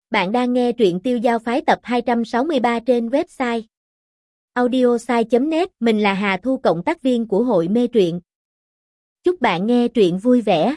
Bạn đang nghe truyện Tiêu Giao Phái tập 263 trên website audiosai.net. Mình là Hà Thu, cộng tác viên của hội mê truyện. Chúc bạn nghe truyện vui vẻ.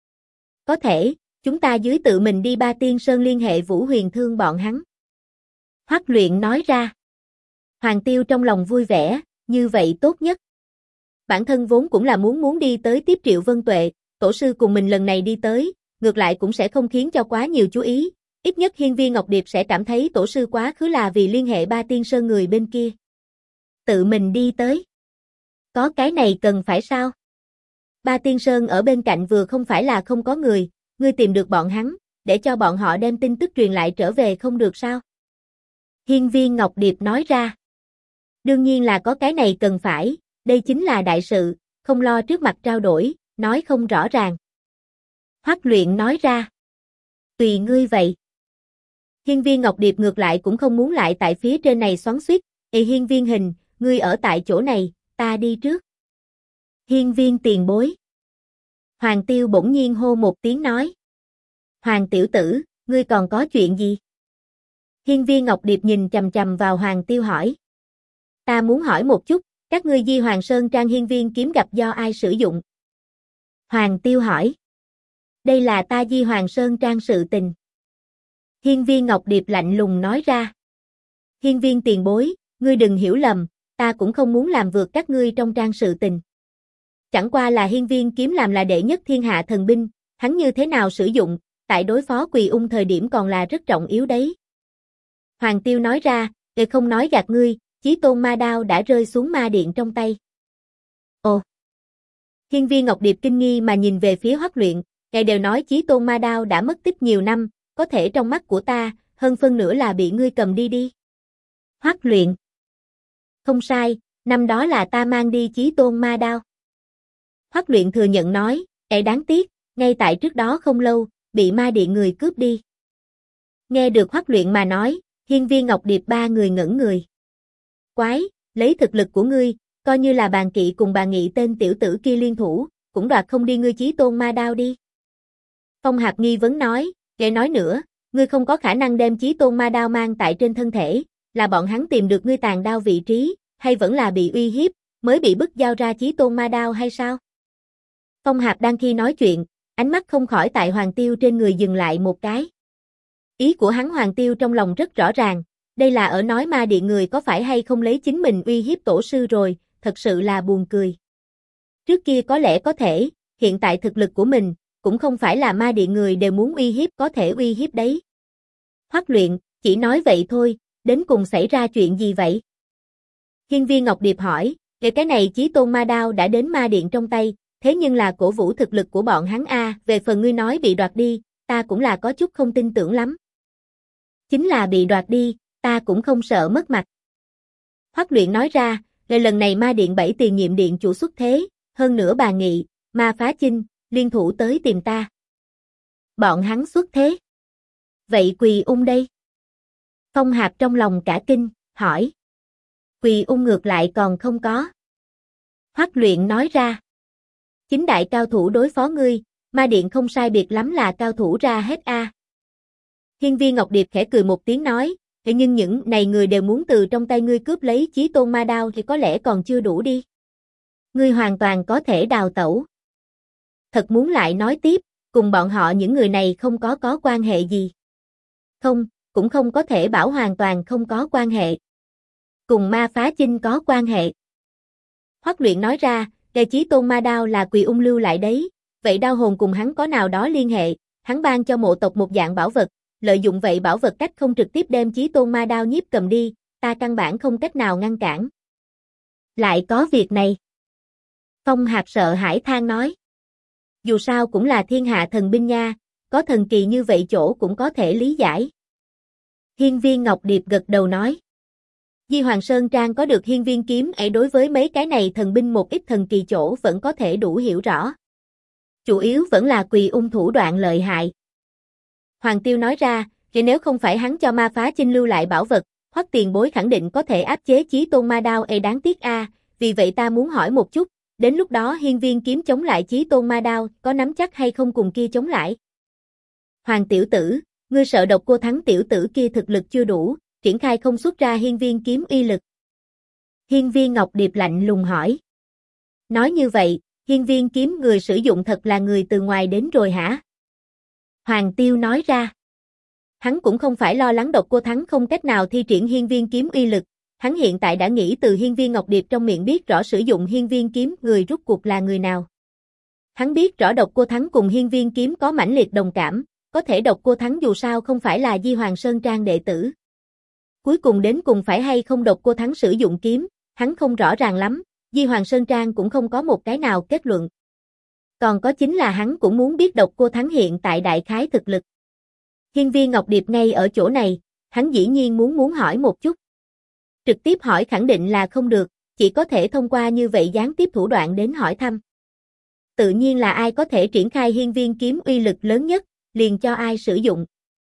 Có thể, chúng ta dưới tự mình đi Ba Tiên Sơn liên hệ Vũ Huyền Thương bọn hắn. Hoắc Luyện nói ra. Hoàng Tiêu trong lòng vui vẻ, như vậy tốt nhất. Bản thân vốn cũng là muốn đi tới tiếp Triệu Vân Tuệ, tổ sư cùng mình lần này đi tới, ngược lại cũng sẽ không khiến cho quá nhiều chú ý. Ít nhất Hiên Viên Ngọc Điệp sẽ cảm thấy tổ sư quá khứ là vì liên hệ Ba Tiên Sơn người bên kia. Tự mình đi tới. Có cái này cần phải sao? Ba Tiên Sơn ở bên cạnh vừa không phải là không có người, ngươi tìm được bọn hắn, để cho bọn họ đem tin tức truyền lại trở về không được sao? Hiên Viên Ngọc Điệp nói ra. Đương nhiên là có cái này cần phải, đây chính là đại sự, không lo trước mặt trao đổi, nói không rõ ràng. Hoắc Luyện nói ra. Tùy ngươi vậy. Hiên Viên Ngọc Điệp ngược lại cũng không muốn lại tại phía trên này xoắn xuýt. Hiên Viên Hình, ngươi ở tại chỗ này, ta đi trước. Hiên Viên tiền bối. Hoàng Tiêu bỗng nhiên hô một tiếng nói. Hoàng tiểu tử, ngươi còn có chuyện gì? Hiên Viên Ngọc Điệp nhìn chằm chằm vào Hoàng Tiêu hỏi. Ta muốn hỏi một chút, các ngươi Di Hoàng Sơn Trang hiên viên kiếm gặp do ai sử dụng? Hoàng Tiêu hỏi. Đây là ta Di Hoàng Sơn Trang sự tình. Hiên Viên Ngọc Điệp lạnh lùng nói ra. Hiên Viên tiền bối, ngươi đừng hiểu lầm, ta cũng không muốn làm vượt các ngươi trong trang sự tình. Chẳng qua là hiên viên kiếm làm là đệ nhất thiên hạ thần binh, hắn như thế nào sử dụng, tại đối phó Quỳ Ung thời điểm còn là rất trọng yếu đấy. Hoàng Tiêu nói ra, để không nói gạt ngươi, Chí Tôn ma đao đã rơi xuống ma điện trong tay. Ồ! Hiên Viên Ngọc Điệp kinh nghi mà nhìn về phía Hoắc Luyện, ngài đều nói Chí Tôn ma đao đã mất tích nhiều năm, có thể trong mắt của ta, hơn phân nửa là bị ngươi cầm đi đi. Hoắc Luyện. Không sai, năm đó là ta mang đi Chí Tôn ma đao. Hoắc Luyện thừa nhận nói, đáng tiếc, ngay tại trước đó không lâu, bị ma điện người cướp đi. Nghe được Hoắc Luyện mà nói, Hiên Viên Ngọc Điệp ba người ngẩn người. Quái, lấy thực lực của ngươi, coi như là Bàn Kỵ cùng Bàn Nghị tên tiểu tử kia liên thủ, cũng đoạt không đi ngươi Chí Tôn ma đao đi. Phong Hạp nghi vấn nói, kể nói nữa, ngươi không có khả năng đem Chí Tôn ma đao mang tại trên thân thể, là bọn hắn tìm được ngươi tàn đao vị trí, hay vẫn là bị uy hiếp, mới bị bức giao ra Chí Tôn ma đao hay sao? Phong Hạp đang khi nói chuyện, ánh mắt không khỏi tại Hoàng Tiêu trên người dừng lại một cái. Ý của hắn Hoàng Tiêu trong lòng rất rõ ràng, đây là ở nói ma điện người có phải hay không lấy chính mình uy hiếp tổ sư rồi, thật sự là buồn cười. Trước kia có lẽ có thể, hiện tại thực lực của mình, cũng không phải là ma điện người đều muốn uy hiếp có thể uy hiếp đấy. Hoắc Luyện, chỉ nói vậy thôi, đến cùng xảy ra chuyện gì vậy? Hiên Viên Ngọc Điệp hỏi, cái này Chí Tôn ma đao đã đến ma điện trong tay, thế nhưng là cổ vũ thực lực của bọn hắn a, về phần ngươi nói bị đoạt đi, ta cũng là có chút không tin tưởng lắm. Chính là bị đoạt đi, ta cũng không sợ mất mặt. Hoắc Luyện nói ra, lần này ma điện 7 tiền nhiệm điện chủ xuất thế, hơn nữa Bà Nghị, Ma Phá Chinh, liên thủ tới tìm ta. Bọn hắn xuất thế. Vậy Quỳ Ung đây? Phong Hạp trong lòng cả kinh, hỏi. Quỳ Ung ngược lại còn không có. Hoắc Luyện nói ra. Chính đại cao thủ đối phó ngươi, ma điện không sai biệt lắm là cao thủ ra hết a. Hiên Viên Ngọc Điệp khẽ cười một tiếng nói, thế nhưng những này người đều muốn từ trong tay ngươi cướp lấy Chí Tôn ma đao thì có lẽ còn chưa đủ đi. Ngươi hoàn toàn có thể đào tẩu. Thật muốn lại nói tiếp, cùng bọn họ những người này không có quan hệ gì. Không, cũng không có thể bảo hoàn toàn không có quan hệ. Cùng Ma Phá Chinh có quan hệ. Hoắc Luyện nói ra, cái Chí Tôn ma đao là Quỳ Ung lưu lại đấy, vậy đao hồn cùng hắn có nào đó liên hệ, hắn ban cho mộ tộc một dạng bảo vật, lợi dụng vậy bảo vật cách không trực tiếp đem Chí Tôn ma đao nhiếp cầm đi, ta căn bản không cách nào ngăn cản. Lại có việc này. Phong Hạp sợ hãi than nói. Dù sao cũng là thiên hạ thần binh nha, có thần kỳ như vậy chỗ cũng có thể lý giải. Hiên Viên Ngọc Điệp gật đầu nói. Di Hoàng Sơn Trang có được hiên viên kiếm ấy đối với mấy cái này thần binh một ít thần kỳ chỗ vẫn có thể đủ hiểu rõ. Chủ yếu vẫn là Quỳ Ung thủ đoạn lợi hại. Hoàng Tiêu nói ra, thì nếu không phải hắn cho Ma Phá Chinh lưu lại bảo vật, Hoắc tiền bối khẳng định có thể áp chế Chí Tôn ma đao ấy đáng tiếc a, vì vậy ta muốn hỏi một chút, đến lúc đó hiên viên kiếm chống lại Chí Tôn ma đao, có nắm chắc hay không cùng kia chống lại? Hoàng tiểu tử, Ngươi sợ Độc Cô Thắng tiểu tử kia thực lực chưa đủ, triển khai không xuất ra hiên viên kiếm uy lực. Hiên viên Ngọc Điệp lạnh lùng hỏi. Nói như vậy, hiên viên kiếm người sử dụng thật là người từ ngoài đến rồi hả? Hoàng Tiêu nói ra. Hắn cũng không phải lo lắng Độc Cô Thắng không cách nào thi triển hiên viên kiếm uy lực, hắn hiện tại đã nghĩ từ hiên viên Ngọc Điệp trong miệng biết rõ sử dụng hiên viên kiếm người rút cuộc là người nào. Hắn biết rõ Độc Cô Thắng cùng hiên viên kiếm có mãnh liệt đồng cảm, có thể Độc Cô Thắng dù sao không phải là Di Hoàng Sơn Trang đệ tử. Cuối cùng đến cùng phải hay không Độc Cô Thắng sử dụng kiếm, hắn không rõ ràng lắm, Di Hoàng Sơn Trang cũng không có một cái nào kết luận. Còn có chính là hắn cũng muốn biết Độc Cô Thắng hiện tại đại khái thực lực. Hiên viên Ngọc Điệp ngay ở chỗ này, hắn dĩ nhiên muốn hỏi một chút. Trực tiếp hỏi khẳng định là không được, chỉ có thể thông qua như vậy gián tiếp thủ đoạn đến hỏi thăm. Tự nhiên là ai có thể triển khai hiên viên kiếm uy lực lớn nhất, liền cho ai sử dụng.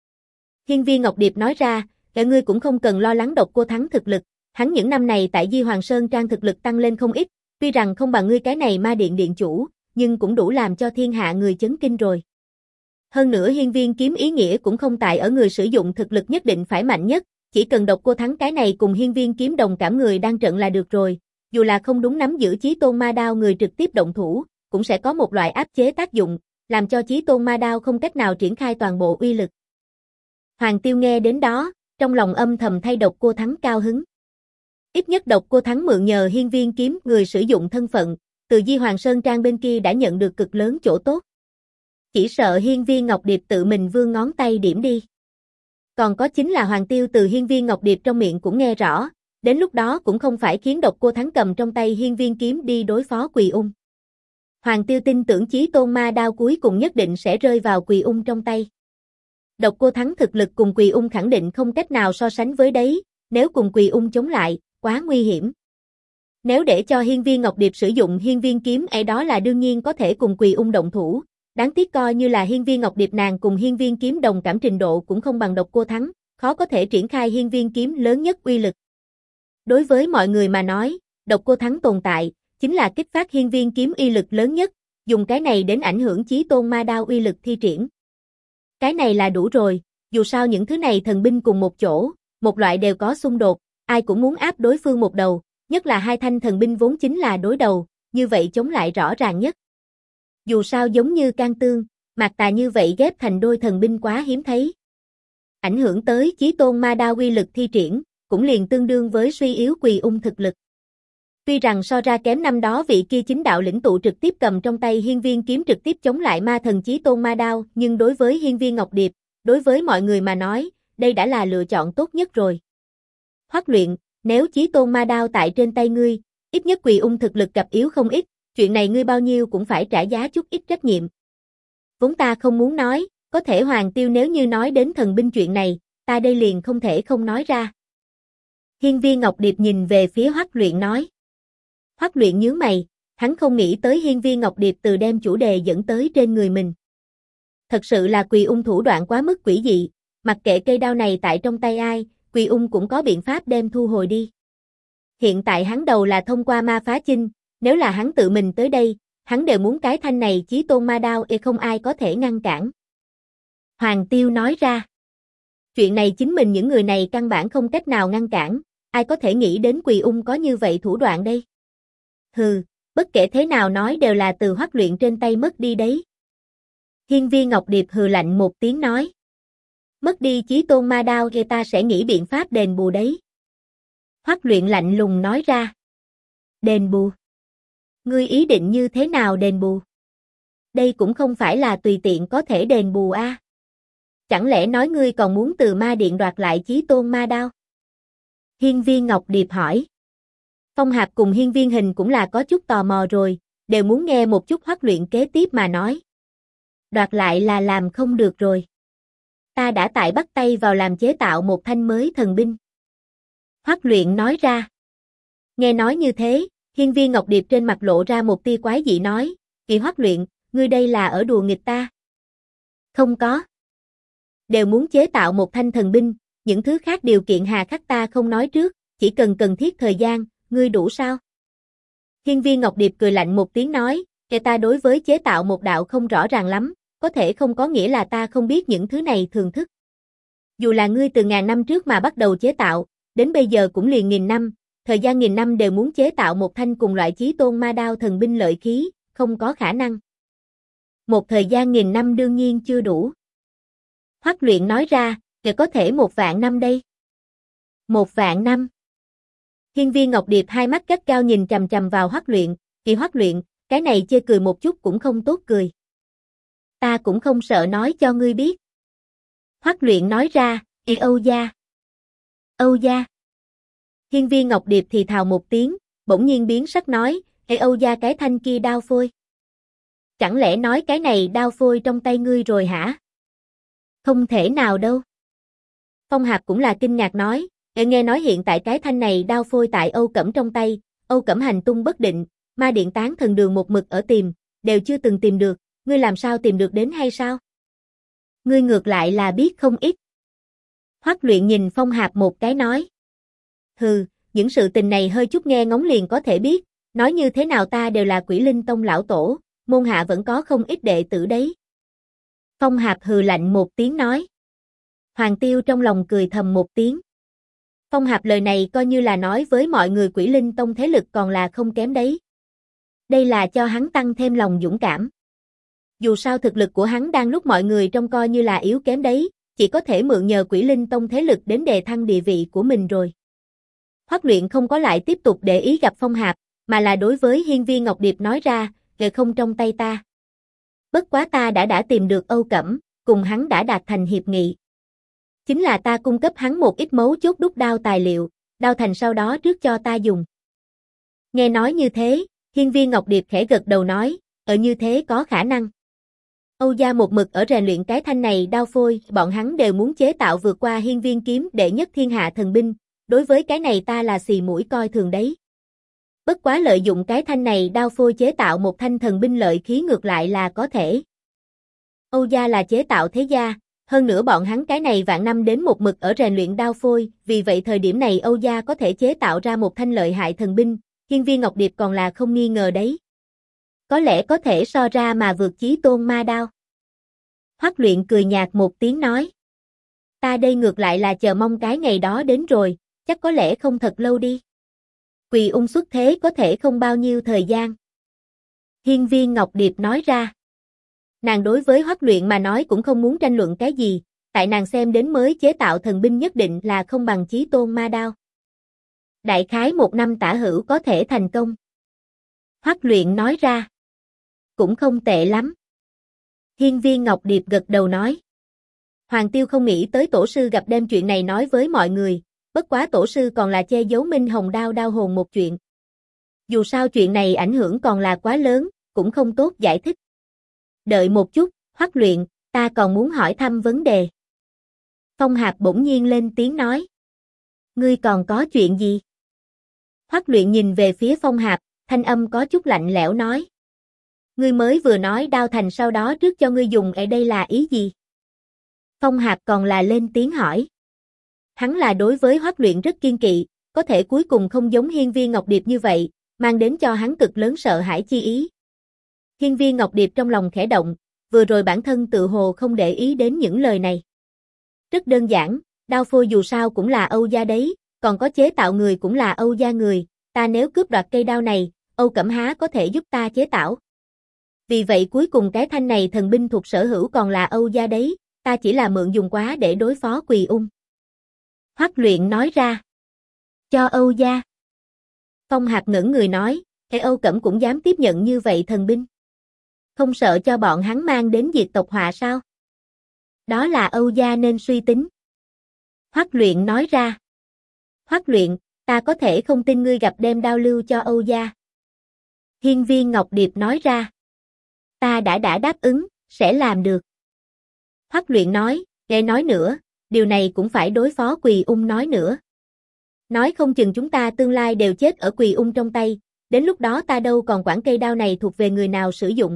Hiên viên Ngọc Điệp nói ra, cả ngươi cũng không cần lo lắng Độc Cô Thắng thực lực, hắn những năm này tại Di Hoàng Sơn Trang thực lực tăng lên không ít, tuy rằng không bằng ngươi cái này ma điện điện chủ, nhưng cũng đủ làm cho thiên hạ người chấn kinh rồi. Hơn nữa hiên viên kiếm ý nghĩa cũng không tại ở người sử dụng thực lực nhất định phải mạnh nhất, chỉ cần Độc Cô Thắng cái này cùng hiên viên kiếm đồng cảm người đang trận là được rồi, dù là không đúng nắm giữ Chí Tôn Ma Đao người trực tiếp động thủ, cũng sẽ có một loại áp chế tác dụng, làm cho Chí Tôn Ma Đao không cách nào triển khai toàn bộ uy lực. Hoàng Tiêu nghe đến đó, trong lòng âm thầm thay Độc Cô Thắng cao hứng. Ít nhất Độc Cô Thắng mượn nhờ hiên viên kiếm người sử dụng thân phận, từ Di Hoàng Sơn Trang bên kia đã nhận được cực lớn chỗ tốt. Chỉ sợ hiên viên Ngọc Điệp tự mình vươn ngón tay điểm đi. Còn có chính là Hoàng Tiêu từ hiên viên Ngọc Điệp trong miệng cũng nghe rõ, đến lúc đó cũng không phải khiến Độc Cô Thắng cầm trong tay hiên viên kiếm đi đối phó Quỳ Ung. Hoàng Tiêu tin tưởng Chí Tôn Ma Đao cuối cùng nhất định sẽ rơi vào Quỳ Ung trong tay. Độc Cô Thắng thực lực cùng Quỳ Ung khẳng định không cách nào so sánh với đấy, nếu cùng Quỳ Ung chống lại, quá nguy hiểm. Nếu để cho hiên viên Ngọc Điệp sử dụng hiên viên kiếm ấy đó là đương nhiên có thể cùng Quỳ Ung động thủ, đáng tiếc coi như là hiên viên Ngọc Điệp nàng cùng hiên viên kiếm đồng cảm trình độ cũng không bằng Độc Cô Thắng, khó có thể triển khai hiên viên kiếm lớn nhất uy lực. Đối với mọi người mà nói, Độc Cô Thắng tồn tại, chính là kích phát hiên viên kiếm uy lực lớn nhất, dùng cái này đến ảnh hưởng Chí Tôn Ma Đao uy lực thi triển. Cái này là đủ rồi, dù sao những thứ này thần binh cùng một chỗ, một loại đều có xung đột, ai cũng muốn áp đối phương một đầu, nhất là hai thanh thần binh vốn chính là đối đầu, như vậy chống lại rõ ràng nhất. Dù sao giống như Can Tương, Mạc Tà như vậy ghép thành đôi thần binh quá hiếm thấy. Ảnh hưởng tới Chí Tôn Ma Đao uy lực thi triển, cũng liền tương đương với suy yếu Quỳ Ung thực lực. Tuy rằng so ra kém năm đó vị kia chính đạo lĩnh tụ trực tiếp cầm trong tay hiên viên kiếm trực tiếp chống lại ma thần Chí Tôn Ma Đao, nhưng đối với hiên viên Ngọc Điệp, đối với mọi người mà nói, đây đã là lựa chọn tốt nhất rồi. Hoắc Luyện, nếu Chí Tôn Ma Đao tại trên tay ngươi, ít nhất Quỳ Ung thực lực gặp yếu không ít, chuyện này ngươi bao nhiêu cũng phải trả giá chút ít trách nhiệm. Vốn ta không muốn nói, có thể Hoàng Tiêu nếu như nói đến thần binh chuyện này, ta đây liền không thể không nói ra. Hiên viên Ngọc Điệp nhìn về phía Hoắc Luyện nói. Hoắc Luyện nhướng mày, hắn không nghĩ tới hiên viên Ngọc Điệp từ đem chủ đề dẫn tới trên người mình. Thật sự là Quỳ Ung thủ đoạn quá mức quỷ dị, mặc kệ cây đao này tại trong tay ai, Quỳ Ung cũng có biện pháp đem thu hồi đi. Hiện tại hắn đầu là thông qua ma phá chinh, nếu là hắn tự mình tới đây, hắn đều muốn cái thanh này Chí Tôn Ma Đao không ai có thể ngăn cản. Hoàng Tiêu nói ra. Chuyện này chính mình những người này căn bản không cách nào ngăn cản, ai có thể nghĩ đến Quỳ Ung có như vậy thủ đoạn đây. Hừ, bất kể thế nào nói đều là từ Hoắc Luyện trên tay mất đi đấy. Hiên viên Ngọc Điệp hừ lạnh một tiếng nói. Mất đi Chí Tôn Ma Đao thì ta sẽ nghĩ biện pháp đền bù đấy. Hoắc Luyện lạnh lùng nói ra. Đền bù? Ngươi ý định như thế nào đền bù? Đây cũng không phải là tùy tiện có thể đền bù a. Chẳng lẽ nói ngươi còn muốn từ ma điện đoạt lại Chí Tôn Ma Đao? Hiên viên Ngọc Điệp hỏi. Phong Hạp cùng hiên viên Hình cũng là có chút tò mò rồi, đều muốn nghe một chút Hoắc Luyện kế tiếp mà nói. Đoạt lại là làm không được rồi. Ta đã tại bắt tay vào làm chế tạo một thanh mới thần binh. Hoắc Luyện nói ra. Nghe nói như thế, hiên viên Ngọc Điệp trên mặt lộ ra một tia quái dị nói, Kỳ Hoắc Luyện, ngươi đây là ở đùa nghịch ta. Không có. Đều muốn chế tạo một thanh thần binh, những thứ khác điều kiện hà khắc ta không nói trước, chỉ cần cần thiết thời gian, ngươi đủ sao? Hiên viên Ngọc Điệp cười lạnh một tiếng nói, ta đối với chế tạo một đạo không rõ ràng lắm, có thể không có nghĩa là ta không biết những thứ này thường thức. Dù là ngươi từ ngàn năm trước mà bắt đầu chế tạo, đến bây giờ cũng liền nghìn năm, thời gian nghìn năm đều muốn chế tạo một thanh cùng loại chí tôn ma đao thần binh lợi khí, không có khả năng. Một thời gian nghìn năm đương nhiên chưa đủ. Hoắc Luyện nói ra, kể có thể 1.000.000 năm đây. 1.000.000 năm. Hiên Viên Ngọc Điệp hai mắt gắt gao nhìn chằm chằm vào Hoắc Luyện, kỳ Hoắc Luyện, cái này chê cười một chút cũng không tốt cười. Ta cũng không sợ nói cho ngươi biết. Hoắc Luyện nói ra, Âu gia. Âu gia. Hiên Viên Ngọc Điệp thì thào một tiếng, bỗng nhiên biến sắc nói, Âu gia cái thanh kia đao phôi. Chẳng lẽ nói cái này đao phôi trong tay ngươi rồi hả? Không thể nào đâu. Phong Hạp cũng là kinh ngạc nói, nghe nói hiện tại cái thanh này đao phôi tại Âu Cẩm trong tay, Âu Cẩm hành tung bất định, ma điện tán thần đường một mực ở tìm, đều chưa từng tìm được, ngươi làm sao tìm được đến hay sao? Ngươi ngược lại là biết không ít. Hoắc Luyện nhìn Phong Hạp một cái nói. Hừ, những sự tình này hơi chút nghe ngóng liền có thể biết, nói như thế nào ta đều là Quỷ Linh Tông lão tổ, môn hạ vẫn có không ít đệ tử đấy. Phong Hạp hừ lạnh một tiếng nói. Hoàng Tiêu trong lòng cười thầm một tiếng. Phong Hạp lời này coi như là nói với mọi người Quỷ Linh Tông thế lực còn là không kém đấy. Đây là cho hắn tăng thêm lòng dũng cảm. Dù sao thực lực của hắn đang lúc mọi người trông coi như là yếu kém đấy, chỉ có thể mượn nhờ Quỷ Linh Tông thế lực đến đề thăng địa vị của mình rồi. Hoắc Luyện không có lại tiếp tục để ý gặp Phong Hạp, mà là đối với Hiên Viên Ngọc Điệp nói ra, "Ngài không trong tay ta. Bất quá ta đã tìm được Âu Cẩm, cùng hắn đã đạt thành hiệp nghị. Chính là ta cung cấp hắn một ít mấu chốt đúc đao tài liệu, đao thành sau đó trước cho ta dùng." Nghe nói như thế, Hiên Viên Ngọc Điệp khẽ gật đầu nói, như thế có khả năng. Âu gia một mực ở rèn luyện cái thanh này đao phôi, bọn hắn đều muốn chế tạo vượt qua Hiên Viên kiếm đệ nhất thiên hạ thần binh, đối với cái này ta là xì mũi coi thường đấy. Bất quá lợi dụng cái thanh này đao phôi chế tạo một thanh thần binh lợi khí ngược lại là có thể. Âu gia là chế tạo thế gia, hơn nữa bọn hắn cái này vạn năm đến một mực ở rèn luyện đao phôi, vì vậy thời điểm này Âu gia có thể chế tạo ra một thanh lợi hại thần binh, Hiên Viên Ngọc Điệp còn là không nghi ngờ đấy. Có lẽ có thể so ra mà vượt chí tôn ma đao. Hoắc Luyện cười nhạt một tiếng nói. Ta đây ngược lại là chờ mong cái ngày đó đến rồi, chắc có lẽ không thật lâu đi. Quỳ ung xuất thế có thể không bao nhiêu thời gian. Hiên Viên Ngọc Điệp nói ra. Nàng đối với Hoắc Luyện mà nói cũng không muốn tranh luận cái gì, tại nàng xem đến mới chế tạo thần binh nhất định là không bằng chí tôn ma đao. Đại khái 1 năm tả hữu có thể thành công. Hoắc Luyện nói ra. Cũng không tệ lắm. Hiên Viên Ngọc Điệp gật đầu nói. Hoàng Tiêu không nghĩ tới tổ sư gặp đem chuyện này nói với mọi người, bất quá tổ sư còn là che giấu Minh Hồng đao đao hồn một chuyện. Dù sao chuyện này ảnh hưởng còn là quá lớn, cũng không tốt giải thích. Đợi một chút, Hoắc Luyện, ta còn muốn hỏi thăm vấn đề. Phong Hạp bỗng nhiên lên tiếng nói. Ngươi còn có chuyện gì? Hoắc Luyện nhìn về phía Phong Hạp, thanh âm có chút lạnh lẽo nói. Ngươi mới vừa nói đao thành sau đó trước cho ngươi dùng ở đây là ý gì? Phong Hạp còn là lên tiếng hỏi. Hắn là đối với Hoắc Luyện rất kiên kỵ, có thể cuối cùng không giống Hiên Viên Ngọc Điệp như vậy, mang đến cho hắn cực lớn sợ hãi chi ý. Hiên Viên Ngọc Điệp trong lòng khẽ động, vừa rồi bản thân tự hồ không để ý đến những lời này. Rất đơn giản, đao phôi dù sao cũng là Âu gia đấy, còn có chế tạo người cũng là Âu gia người, ta nếu cướp đoạt cây đao này, Âu Cẩm há có thể giúp ta chế tạo. Vì vậy cuối cùng cái thanh này thần binh thuộc sở hữu còn là Âu gia đấy, ta chỉ là mượn dùng quá để đối phó Quỳ Ung. Hoắc Luyện nói ra. Cho Âu gia. Phong Hạp ngẩng người nói, Âu Cẩm cũng dám tiếp nhận như vậy thần binh. Không sợ cho bọn hắn mang đến diệt tộc họa sao? Đó là Âu gia nên suy tính. Hoắc Luyện nói ra. Hoắc Luyện, ta có thể không tin ngươi gặp đem đao lưu cho Âu gia. Hiên Viên Ngọc Điệp nói ra. Ta đã đáp ứng, sẽ làm được. Hoắc Luyện nói, nghe nói nữa, điều này cũng phải đối phó Quỳ Ung nói nữa. Nói không chừng chúng ta tương lai đều chết ở Quỳ Ung trong tay, đến lúc đó ta đâu còn quản cây đao này thuộc về người nào sử dụng.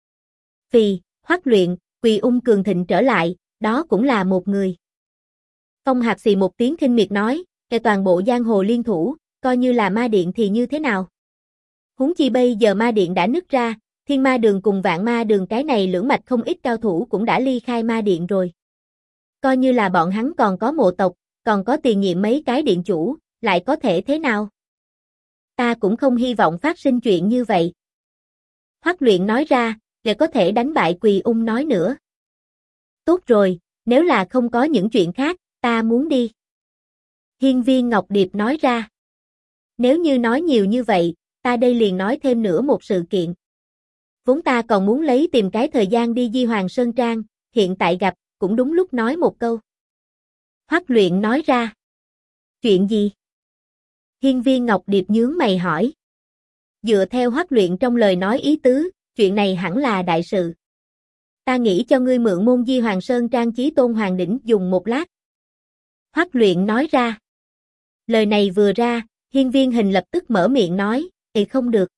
Vì, Hoắc Luyện, Quỳ Ung cường thịnh trở lại, đó cũng là một người. Phong Hạp xì một tiếng khinh miệt nói, toàn bộ giang hồ liên thủ, coi như là ma điện thì như thế nào? Huống chi bây giờ ma điện đã nứt ra, Thiên Ma Đường cùng Vạn Ma Đường cái này lưỡng mạch không ít cao thủ cũng đã ly khai ma điện rồi. Coi như là bọn hắn còn có mộ tộc, còn có tiền nhiệm mấy cái điện chủ, lại có thể thế nào? Ta cũng không hy vọng phát sinh chuyện như vậy. Hoắc Luyện nói ra, để có thể đánh bại Quỳ Ung nói nữa. Tốt rồi, nếu là không có những chuyện khác, ta muốn đi. Hiên Viên Ngọc Điệp nói ra. Nếu như nói nhiều như vậy, ta đây liền nói thêm nữa một sự kiện. Vốn ta còn muốn lấy tìm cái thời gian đi Di Hoàng Sơn Trang, hiện tại gặp, cũng đúng lúc nói một câu. Hoắc Luyện nói ra. Chuyện gì? Hiên Viên Ngọc Điệp nhướng mày hỏi. Dựa theo Hoắc Luyện trong lời nói ý tứ, chuyện này hẳn là đại sự. Ta nghĩ cho ngươi mượn môn Di Hoàng Sơn Trang Chí Tôn Hoàng Đỉnh dùng một lát. Hoắc Luyện nói ra. Lời này vừa ra, Hiên Viên Hình lập tức mở miệng nói, không được.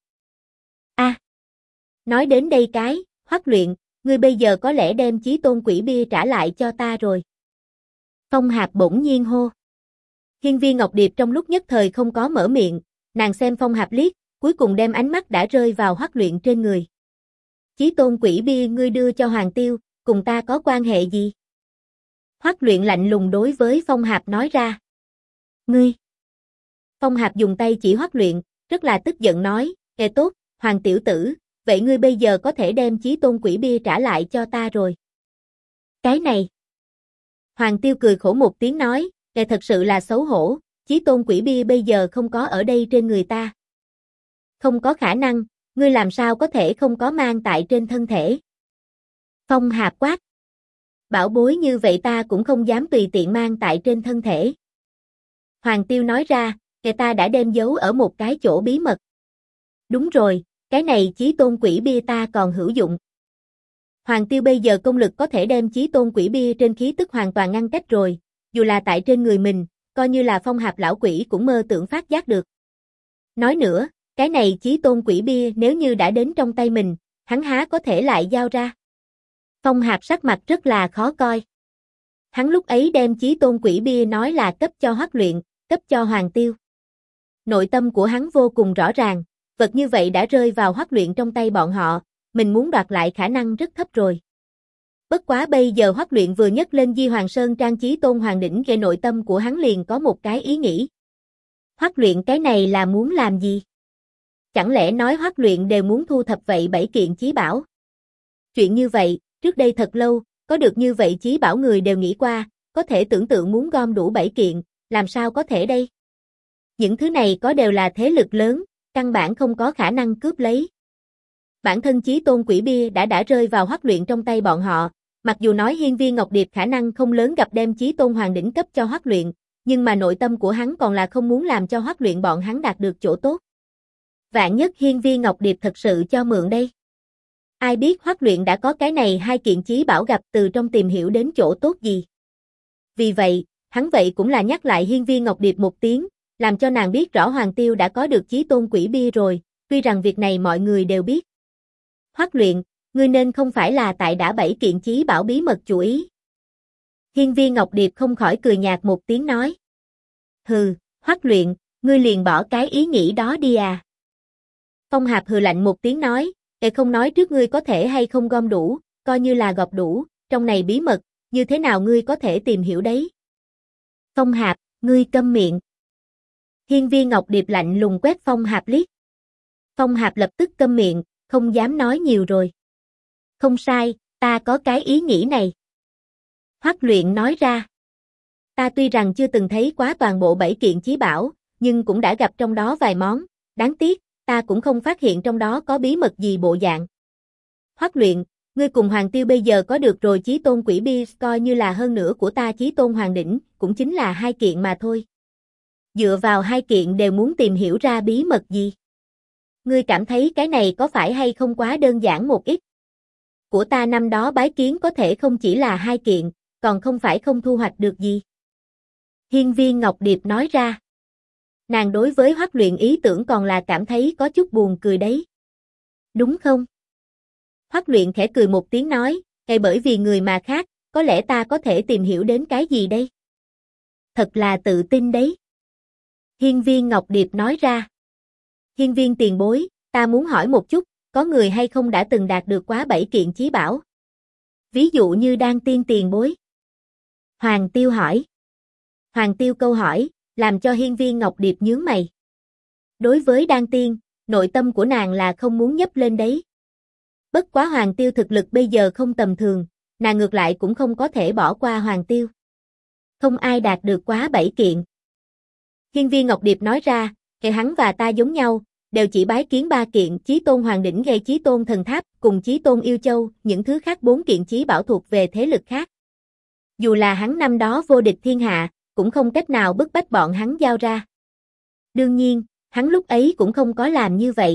Nói đến đây cái, Hoắc Luyện, ngươi bây giờ có lẽ đem Chí Tôn Quỷ Bia trả lại cho ta rồi. Phong Hạp bỗng nhiên hô. Hiên Viên Ngọc Điệp trong lúc nhất thời không có mở miệng, nàng xem Phong Hạp liếc, cuối cùng đem ánh mắt đã rơi vào Hoắc Luyện trên người. Chí Tôn Quỷ Bia ngươi đưa cho Hoàng Tiêu, cùng ta có quan hệ gì? Hoắc Luyện lạnh lùng đối với Phong Hạp nói ra. Ngươi! Phong Hạp dùng tay chỉ Hoắc Luyện, rất là tức giận nói, tốt, Hoàng tiểu tử, vậy ngươi bây giờ có thể đem Chí Tôn Quỷ Bia trả lại cho ta rồi. Cái này! Hoàng Tiêu cười khổ một tiếng nói, thật sự là xấu hổ, Chí Tôn Quỷ Bia bây giờ không có ở đây trên người ta. Không có khả năng, ngươi làm sao có thể không có mang tại trên thân thể. Phong Hạp quát. Bảo bối như vậy ta cũng không dám tùy tiện mang tại trên thân thể. Hoàng Tiêu nói ra, ta đã đem giấu ở một cái chỗ bí mật. Đúng rồi, cái này Chí Tôn Quỷ Bia ta còn hữu dụng. Hoàng Tiêu bây giờ công lực có thể đem Chí Tôn Quỷ Bia trên khí tức hoàn toàn ngăn cách rồi, dù là tại trên người mình, coi như là Phong Hạp lão quỷ cũng mơ tưởng phát giác được. Nói nữa, cái này Chí Tôn Quỷ Bia nếu như đã đến trong tay mình, hắn há có thể lại giao ra. Phong Hạp sắc mặt rất là khó coi. Hắn lúc ấy đem Chí Tôn Quỷ Bia nói là cấp cho Hoắc Luyện, cấp cho Hoàng Tiêu. Nội tâm của hắn vô cùng rõ ràng, vật như vậy đã rơi vào Hoắc Luyện trong tay bọn họ, mình muốn đoạt lại khả năng rất thấp rồi. Bất quá bây giờ Hoắc Luyện vừa nhấc lên Di Hoàng Sơn Trang Chí Tôn Hoàng Đỉnh gây nội tâm của hắn liền có một cái ý nghĩ. Hoắc Luyện cái này là muốn làm gì? Chẳng lẽ nói Hoắc Luyện đều muốn thu thập vậy 7 kiện chí bảo? Chuyện như vậy, trước đây thật lâu, có được như vậy chí bảo người đều nghĩ qua, có thể tưởng tượng muốn gom đủ 7 kiện, làm sao có thể đây? Những thứ này có đều là thế lực lớn, căn bản không có khả năng cướp lấy. Bản thân Chí Tôn Quỷ Bia đã rơi vào Hoắc Luyện trong tay bọn họ, mặc dù nói Hiên Viên Ngọc Điệp khả năng không lớn gặp đem Chí Tôn Hoàng Đỉnh cấp cho Hoắc Luyện, nhưng mà nội tâm của hắn còn là không muốn làm cho Hoắc Luyện bọn hắn đạt được chỗ tốt. Vạn nhất Hiên Viên Ngọc Điệp thật sự cho mượn đây. Ai biết Hoắc Luyện đã có cái này 2 kiện chí bảo gặp từ trong tìm hiểu đến chỗ tốt gì. Vì vậy, hắn vậy cũng là nhắc lại Hiên Viên Ngọc Điệp một tiếng, làm cho nàng biết rõ Hoàng Tiêu đã có được Chí Tôn Quỷ Bia rồi, tuy rằng việc này mọi người đều biết. Hoắc Luyện, ngươi nên không phải là tại đã 7 kiện chí bảo bí mật chú ý. Hiên Viên Ngọc Điệp không khỏi cười nhạt một tiếng nói. Hừ, Hoắc Luyện, ngươi liền bỏ cái ý nghĩ đó đi à. Phong Hạp hừ lạnh một tiếng nói, không nói trước ngươi có thể hay không gom đủ, coi như là gọp đủ, trong này bí mật, như thế nào ngươi có thể tìm hiểu đấy. Phong Hạp, ngươi câm miệng. Hiên Viên Ngọc Điệp lạnh lùng quét Phong Hạp liếc. Phong Hạp lập tức câm miệng, không dám nói nhiều rồi. Không sai, ta có cái ý nghĩ này. Hoắc Luyện nói ra. Ta tuy rằng chưa từng thấy quá toàn bộ 7 kiện chí bảo, nhưng cũng đã gặp trong đó vài món, đáng tiếc, ta cũng không phát hiện trong đó có bí mật gì bộ dạng. Hoắc Luyện, ngươi cùng Hoàng Tiêu bây giờ có được rồi Chí Tôn Quỷ Bia coi như là hơn nữa của ta Chí Tôn Hoàng Đỉnh, cũng chính là 2 kiện mà thôi. Dựa vào 2 kiện đều muốn tìm hiểu ra bí mật gì? Ngươi cảm thấy cái này có phải hay không quá đơn giản một ít? Của ta năm đó bái kiến có thể không chỉ là 2 kiện, còn không phải không thu hoạch được gì. Hiên Viên Ngọc Điệp nói ra. Nàng đối với Hoắc Luyện ý tưởng còn là cảm thấy có chút buồn cười đấy. Đúng không? Hoắc Luyện khẽ cười một tiếng nói, bởi vì người mà khác, có lẽ ta có thể tìm hiểu đến cái gì đây? Thật là tự tin đấy. Hiên Viên Ngọc Điệp nói ra. Hiên Viên tiền bối, ta muốn hỏi một chút, có người hay không đã từng đạt được quá 7 kiện chí bảo? Ví dụ như Đan Tiên tiền bối. Hoàng Tiêu hỏi. Hoàng Tiêu câu hỏi, làm cho Hiên Viên Ngọc Điệp nhướng mày. Đối với Đan Tiên, nội tâm của nàng là không muốn nhấp lên đấy. Bất quá Hoàng Tiêu thực lực bây giờ không tầm thường, nàng ngược lại cũng không có thể bỏ qua Hoàng Tiêu. Không ai đạt được quá 7 kiện. Hiên Viên Ngọc Điệp nói ra, hắn và ta giống nhau, đều chỉ bái kiến 3 kiện Chí Tôn Hoàng Đỉnh gây Chí Tôn Thần Tháp cùng Chí Tôn Yêu Châu, những thứ khác 4 kiện chí bảo thuộc về thế lực khác. Dù là hắn năm đó vô địch thiên hạ, cũng không cách nào bức bách bọn hắn giao ra. Đương nhiên, hắn lúc ấy cũng không có làm như vậy.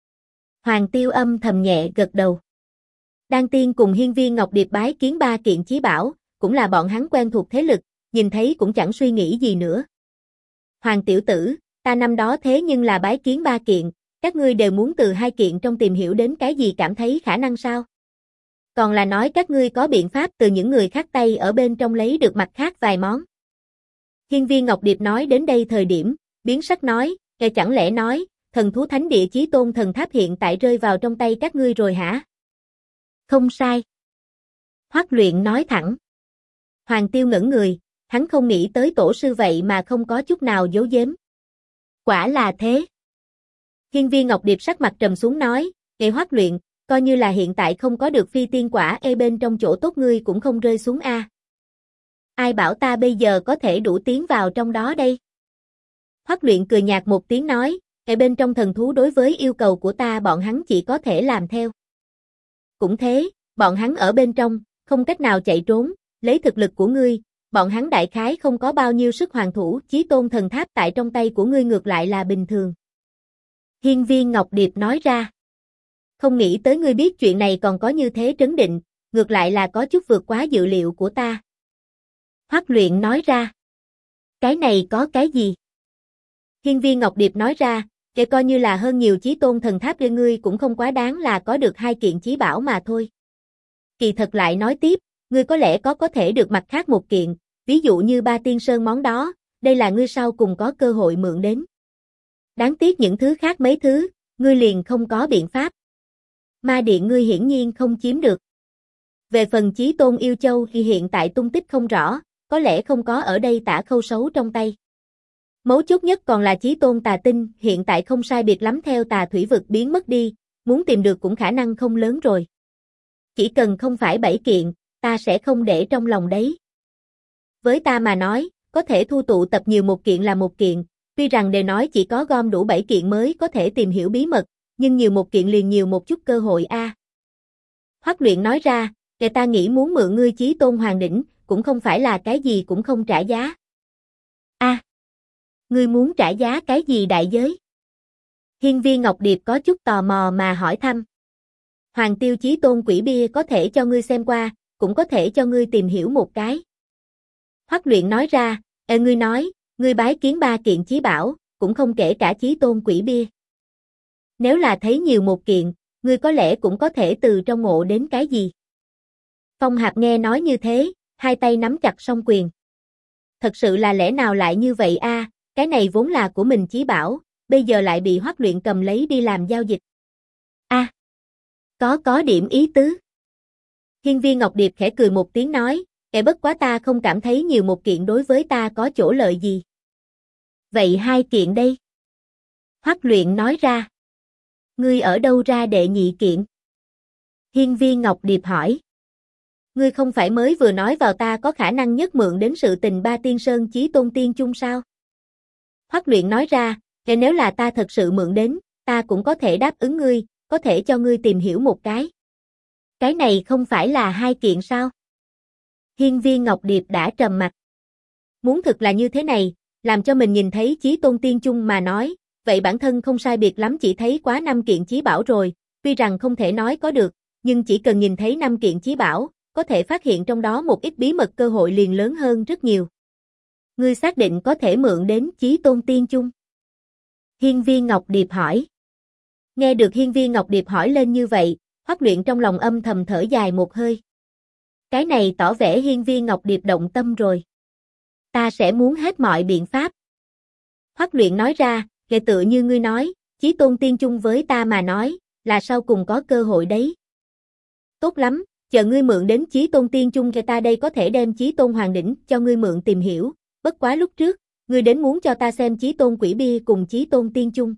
Hoàng Tiêu âm thầm nhẹ gật đầu. Đan Tiên cùng Hiên Viên Ngọc Điệp bái kiến 3 kiện chí bảo, cũng là bọn hắn quen thuộc thế lực, nhìn thấy cũng chẳng suy nghĩ gì nữa. Hoàng tiểu tử, ta năm đó thế nhưng là bái kiến 3 kiện, các ngươi đều muốn từ 2 kiện trong tìm hiểu đến cái gì cảm thấy khả năng sao? Còn là nói các ngươi có biện pháp từ những người khác tay ở bên trong lấy được mặt khác vài món. Hiên Viên Ngọc Điệp nói đến đây thời điểm, biến sắc nói, chẳng lẽ nói, thần thú thánh địa Chí Tôn Thần Tháp hiện tại rơi vào trong tay các ngươi rồi hả? Không sai. Hoắc Luyện nói thẳng. Hoàng Tiêu ngẩn người, hắn không nghĩ tới tổ sư vậy mà không có chút nào giấu giếm. Quả là thế. Hiên Viên Ngọc Điệp sắc mặt trầm xuống nói, Hoắc Luyện, coi như là hiện tại không có được phi tiên quả bên trong chỗ tốt ngươi cũng không rơi xuống a. Ai bảo ta bây giờ có thể đủ tiến vào trong đó đây? Hoắc Luyện cười nhạt một tiếng nói, bên trong thần thú đối với yêu cầu của ta bọn hắn chỉ có thể làm theo. Cũng thế, bọn hắn ở bên trong, không cách nào chạy trốn, lấy thực lực của ngươi, bọn hắn đại khái không có bao nhiêu sức hoàn thủ, Chí Tôn Thần Tháp tại trong tay của ngươi ngược lại là bình thường. Hiên Viên Ngọc Điệp nói ra. Không nghĩ tới ngươi biết chuyện này còn có như thế trấn định, ngược lại là có chút vượt quá dự liệu của ta. Hoắc Luyện nói ra. Cái này có cái gì? Hiên Viên Ngọc Điệp nói ra, coi như là hơn nhiều Chí Tôn Thần Tháp để ngươi cũng không quá đáng là có được 2 kiện chí bảo mà thôi. Kỳ thật lại nói tiếp, ngươi có lẽ có thể được mặt khác 1 kiện, ví dụ như Ba Tiên Sơn món đó, đây là ngươi sau cùng có cơ hội mượn đến. Đáng tiếc những thứ khác mấy thứ, ngươi liền không có biện pháp. Ma Điện ngươi hiển nhiên không chiếm được. Về phần Chí Tôn Yêu Châu thì hiện tại tung tích không rõ, có lẽ không có ở đây Tả Khâu Sấu trong tay. Mấu chốt nhất còn là Chí Tôn Tà Tinh, hiện tại không sai biệt lắm theo Tà Thủy Vực biến mất đi, muốn tìm được cũng khả năng không lớn rồi. Chỉ cần không phải 7 kiện, ta sẽ không để trong lòng đấy. Với ta mà nói, có thể thu tụ tập nhiều 1 kiện là 1 kiện, tuy rằng đều nói chỉ có gom đủ 7 kiện mới có thể tìm hiểu bí mật, nhưng nhiều 1 kiện liền nhiều một chút cơ hội a. Hoắc Luyện nói ra, ta nghĩ muốn mượn ngươi Chí Tôn Hoàng Đỉnh, cũng không phải là cái gì cũng không trả giá. A, ngươi muốn trả giá cái gì đại giới? Hiên Viên Ngọc Điệp có chút tò mò mà hỏi thăm. Hoàng Tiêu Chí Tôn Quỷ Bia có thể cho ngươi xem qua, cũng có thể cho ngươi tìm hiểu một cái. Hoắc Luyện nói ra, ngươi nói, ngươi bái kiến 3 kiện chí bảo, cũng không kể cả Chí Tôn Quỷ Bia. Nếu là thấy nhiều 1 kiện, ngươi có lẽ cũng có thể từ trong ngộ đến cái gì. Phong Hạp nghe nói như thế, 2 tay nắm chặt song quyền. Thật sự là lẽ nào lại như vậy a? Cái này vốn là của mình chí bảo, bây giờ lại bị Hoắc Luyện cầm lấy đi làm giao dịch. A, có điểm ý tứ. Hiên Viên Ngọc Điệp khẽ cười một tiếng nói, bất quá ta không cảm thấy nhiều 1 kiện đối với ta có chỗ lợi gì. Vậy 2 kiện đây? Hoắc Luyện nói ra. Ngươi ở đâu ra đệ nhị kiện? Hiên Viên Ngọc Điệp hỏi. Ngươi không phải mới vừa nói vào ta có khả năng nhất mượn đến sự tình Ba Tiên Sơn Chí Tôn Tiên Chung sao? Hoắc Luyện nói ra, nếu là ta thật sự mượn đến, ta cũng có thể đáp ứng ngươi, có thể cho ngươi tìm hiểu một cái. Cái này không phải là 2 kiện sao? Hiên Viên Ngọc Điệp đã trầm mặt. Muốn thực là như thế này, làm cho mình nhìn thấy Chí Tôn Tiên Chung mà nói, vậy bản thân không sai biệt lắm chỉ thấy quá 5 kiện chí bảo rồi, tuy rằng không thể nói có được, nhưng chỉ cần nhìn thấy 5 kiện chí bảo, có thể phát hiện trong đó một ít bí mật cơ hội liền lớn hơn rất nhiều. Ngươi xác định có thể mượn đến Chí Tôn Tiên Chung? Hiên Viên Ngọc Điệp hỏi. Nghe được Hiên Viên Ngọc Điệp hỏi lên như vậy, Hoắc Luyện trong lòng âm thầm thở dài một hơi. Cái này tỏ vẻ Hiên Viên Ngọc Điệp động tâm rồi. Ta sẽ muốn hết mọi biện pháp. Hoắc Luyện nói ra, tựa như ngươi nói, Chí Tôn Tiên Chung với ta mà nói, là sau cùng có cơ hội đấy. Tốt lắm, Chờ ngươi mượn đến Chí Tôn Tiên Chung cho ta đây có thể đem Chí Tôn Hoàng Đỉnh cho ngươi mượn tìm hiểu, bất quá lúc trước, ngươi đến muốn cho ta xem Chí Tôn Quỷ Bia cùng Chí Tôn Tiên Chung.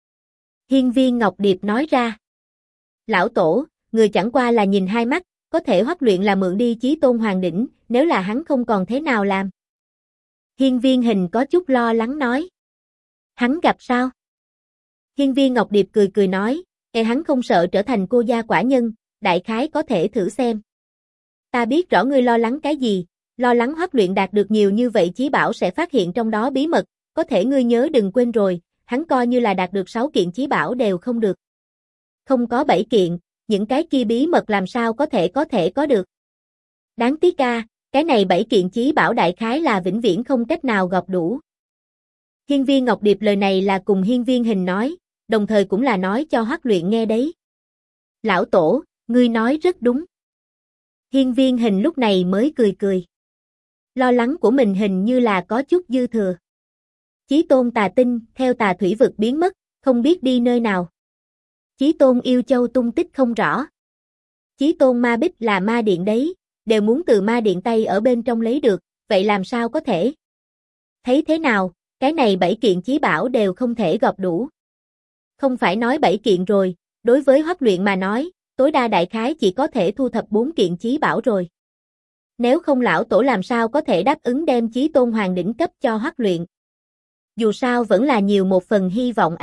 Hiên Viên Ngọc Điệp nói ra. Lão Tổ, người chẳng qua là nhìn hai mắt, có thể Hoắc Luyện là mượn đi Chí Tôn Hoàng Đỉnh, nếu là hắn không còn thế nào làm. Hiên Viên Hình có chút lo lắng nói. Hắn gặp sao? Hiên Viên Ngọc Điệp cười cười nói, hắn không sợ trở thành cô gia quả nhân, đại khái có thể thử xem. Ta biết rõ ngươi lo lắng cái gì, lo lắng Hoắc Luyện đạt được nhiều như vậy chí bảo sẽ phát hiện trong đó bí mật, có thể ngươi nhớ đừng quên rồi, hắn coi như là đạt được 6 kiện chí bảo đều không được. Không có 7 kiện, những cái kia bí mật làm sao có thể có được. Đáng tiếc cái này 7 kiện chí bảo đại khái là vĩnh viễn không cách nào gọp đủ. Hiên Viên Ngọc Điệp lời này là cùng Hiên Viên Hình nói, đồng thời cũng là nói cho Hoắc Luyện nghe đấy. Lão Tổ, ngươi nói rất đúng. Hiên Viên Hình lúc này mới cười cười. Lo lắng của mình hình như là có chút dư thừa. Chí Tôn Tà Tinh theo Tà Thủy Vực biến mất, không biết đi nơi nào. Chí Tôn Yêu Châu tung tích không rõ. Chí Tôn Ma Bích là ma điện đấy, đều muốn từ ma điện tay ở bên trong lấy được, vậy làm sao có thể? Thấy thế nào, cái này 7 kiện chí bảo đều không thể gọp đủ. Không phải nói 7 kiện rồi, đối với Hoắc Luyện mà nói, tối đa đại khái chỉ có thể thu thập 4 kiện chí bảo rồi. Nếu không lão tổ làm sao có thể đáp ứng đem Chí Tôn Hoàng Đỉnh cấp cho Hoắc Luyện. Dù sao vẫn là nhiều một phần hy vọng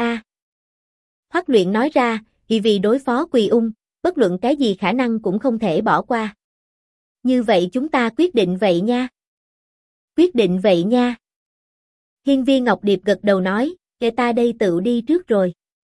Hoắc Luyện nói ra, vì đối phó Quỳ Ung, bất luận cái gì khả năng cũng không thể bỏ qua. Như vậy chúng ta quyết định vậy nha. Quyết định vậy nha. Hiên Viên Ngọc Điệp gật đầu nói, ta đây tự đi trước rồi.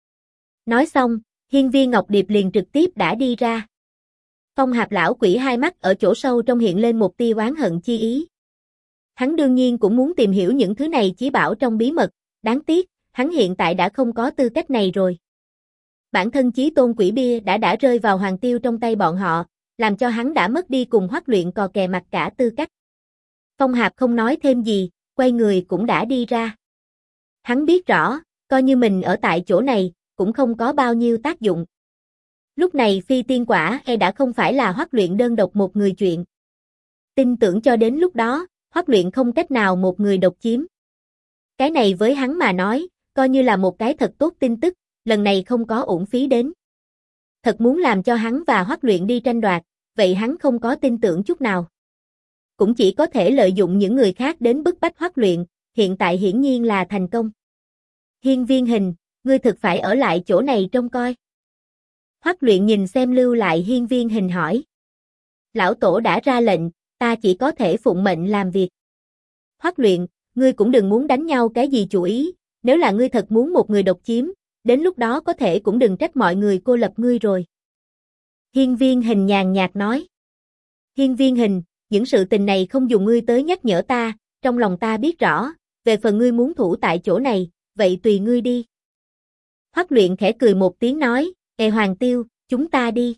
Nói xong, Hiên Viên Ngọc Điệp liền trực tiếp đã đi ra. Phong Hạp lão quỷ hai mắt ở chỗ sâu trong hiện lên một tia oán hận chi ý. Hắn đương nhiên cũng muốn tìm hiểu những thứ này chí bảo trong bí mật, đáng tiếc, hắn hiện tại đã không có tư cách này rồi. Bản thân Chí Tôn Quỷ Bia đã rơi vào Hoàng Tiêu trong tay bọn họ, làm cho hắn đã mất đi cùng Hoắc Luyện cò kè mặt cả tư cách. Phong Hạp không nói thêm gì, quay người cũng đã đi ra. Hắn biết rõ, coi như mình ở tại chỗ này, cũng không có bao nhiêu tác dụng. Lúc này phi tiên quả đã không phải là Hoắc Luyện đơn độc một người chuyện. Tin tưởng cho đến lúc đó, Hoắc Luyện không cách nào một người độc chiếm. Cái này với hắn mà nói, coi như là một cái thật tốt tin tức, lần này không có uổng phí đến. Thật muốn làm cho hắn và Hoắc Luyện đi tranh đoạt, vậy hắn không có tin tưởng chút nào. Cũng chỉ có thể lợi dụng những người khác đến bức bách Hoắc Luyện, hiện tại hiển nhiên là thành công. Hiên Viên Hình, ngươi thực phải ở lại chỗ này trông coi. Hoắc Luyện nhìn xem lưu lại Hiên Viên Hình hỏi. Lão Tổ đã ra lệnh, ta chỉ có thể phụng mệnh làm việc. Hoắc Luyện, ngươi cũng đừng muốn đánh nhau cái gì chủ ý, nếu là ngươi thật muốn một người độc chiếm, đến lúc đó có thể cũng đừng trách mọi người cô lập ngươi rồi. Hiên Viên Hình nhàn nhạt nói. Hiên Viên Hình, những sự tình này không dùng ngươi tới nhắc nhở ta, trong lòng ta biết rõ, về phần ngươi muốn thủ tại chỗ này, vậy tùy ngươi đi. Hoắc Luyện khẽ cười một tiếng nói, Hoàng Tiêu, chúng ta đi.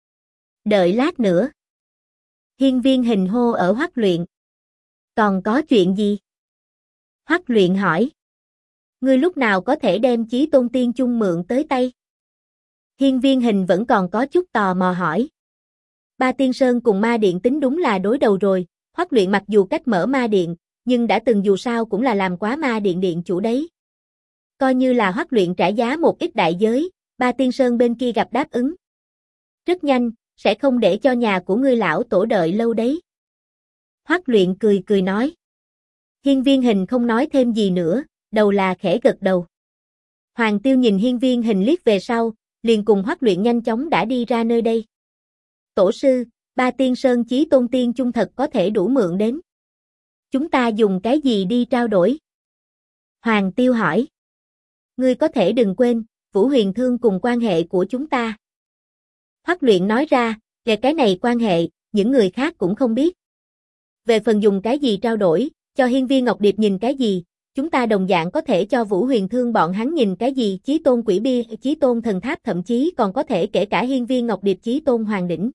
Đợi lát nữa. Hiên Viên Hình hô ở Hoắc Luyện. Còn có chuyện gì? Hoắc Luyện hỏi. Ngươi lúc nào có thể đem Chí Tôn Tiên Chung mượn tới tay? Hiên Viên Hình vẫn còn có chút tò mò hỏi. Ba Tiên Sơn cùng Ma Điện tính đúng là đối đầu rồi, Hoắc Luyện mặc dù cách mở Ma Điện, nhưng đã từng dù sao cũng là làm quá Ma Điện điện chủ đấy. Coi như là Hoắc Luyện trả giá một ít đại giới, Ba Tiên Sơn bên kia gặp đáp ứng. Rất nhanh, sẽ không để cho nhà của ngươi lão tổ đợi lâu đấy. Hoắc Luyện cười cười nói. Hiên Viên Hình không nói thêm gì nữa, đầu là khẽ gật đầu. Hoàng Tiêu nhìn Hiên Viên Hình liếc về sau, liền cùng Hoắc Luyện nhanh chóng đã đi ra nơi đây. Tổ sư, Ba Tiên Sơn Chí Tôn Tiên Chung thật có thể đủ mượn đến. Chúng ta dùng cái gì đi trao đổi? Hoàng Tiêu hỏi. Ngươi có thể đừng quên, Vũ Huyền Thương cùng quan hệ của chúng ta. Hoắc Luyện nói ra, về cái này quan hệ, những người khác cũng không biết. Về phần dùng cái gì trao đổi, cho Hiên Viên Ngọc Điệp nhìn cái gì, chúng ta đồng dạng có thể cho Vũ Huyền Thương bọn hắn nhìn cái gì, Chí Tôn Quỷ Bia, Chí Tôn Thần Tháp thậm chí còn có thể kể cả Hiên Viên Ngọc Điệp Chí Tôn Hoàng Đỉnh.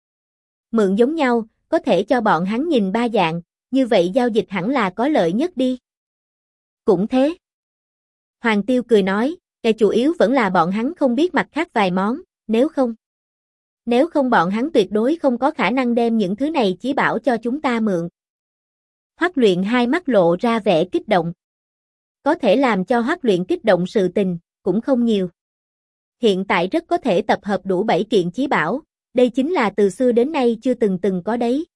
Mượn giống nhau, có thể cho bọn hắn nhìn ba dạng, như vậy giao dịch hẳn là có lợi nhất đi. Cũng thế. Hoàng Tiêu cười nói, cái chủ yếu vẫn là bọn hắn không biết mặt khác vài món, nếu không. Nếu không bọn hắn tuyệt đối không có khả năng đem những thứ này chí bảo cho chúng ta mượn. Hoắc Luyện hai mắt lộ ra vẻ kích động. Có thể làm cho Hoắc Luyện kích động sự tình, cũng không nhiều. Hiện tại rất có thể tập hợp đủ 7 kiện chí bảo, đây chính là từ xưa đến nay chưa từng có đấy.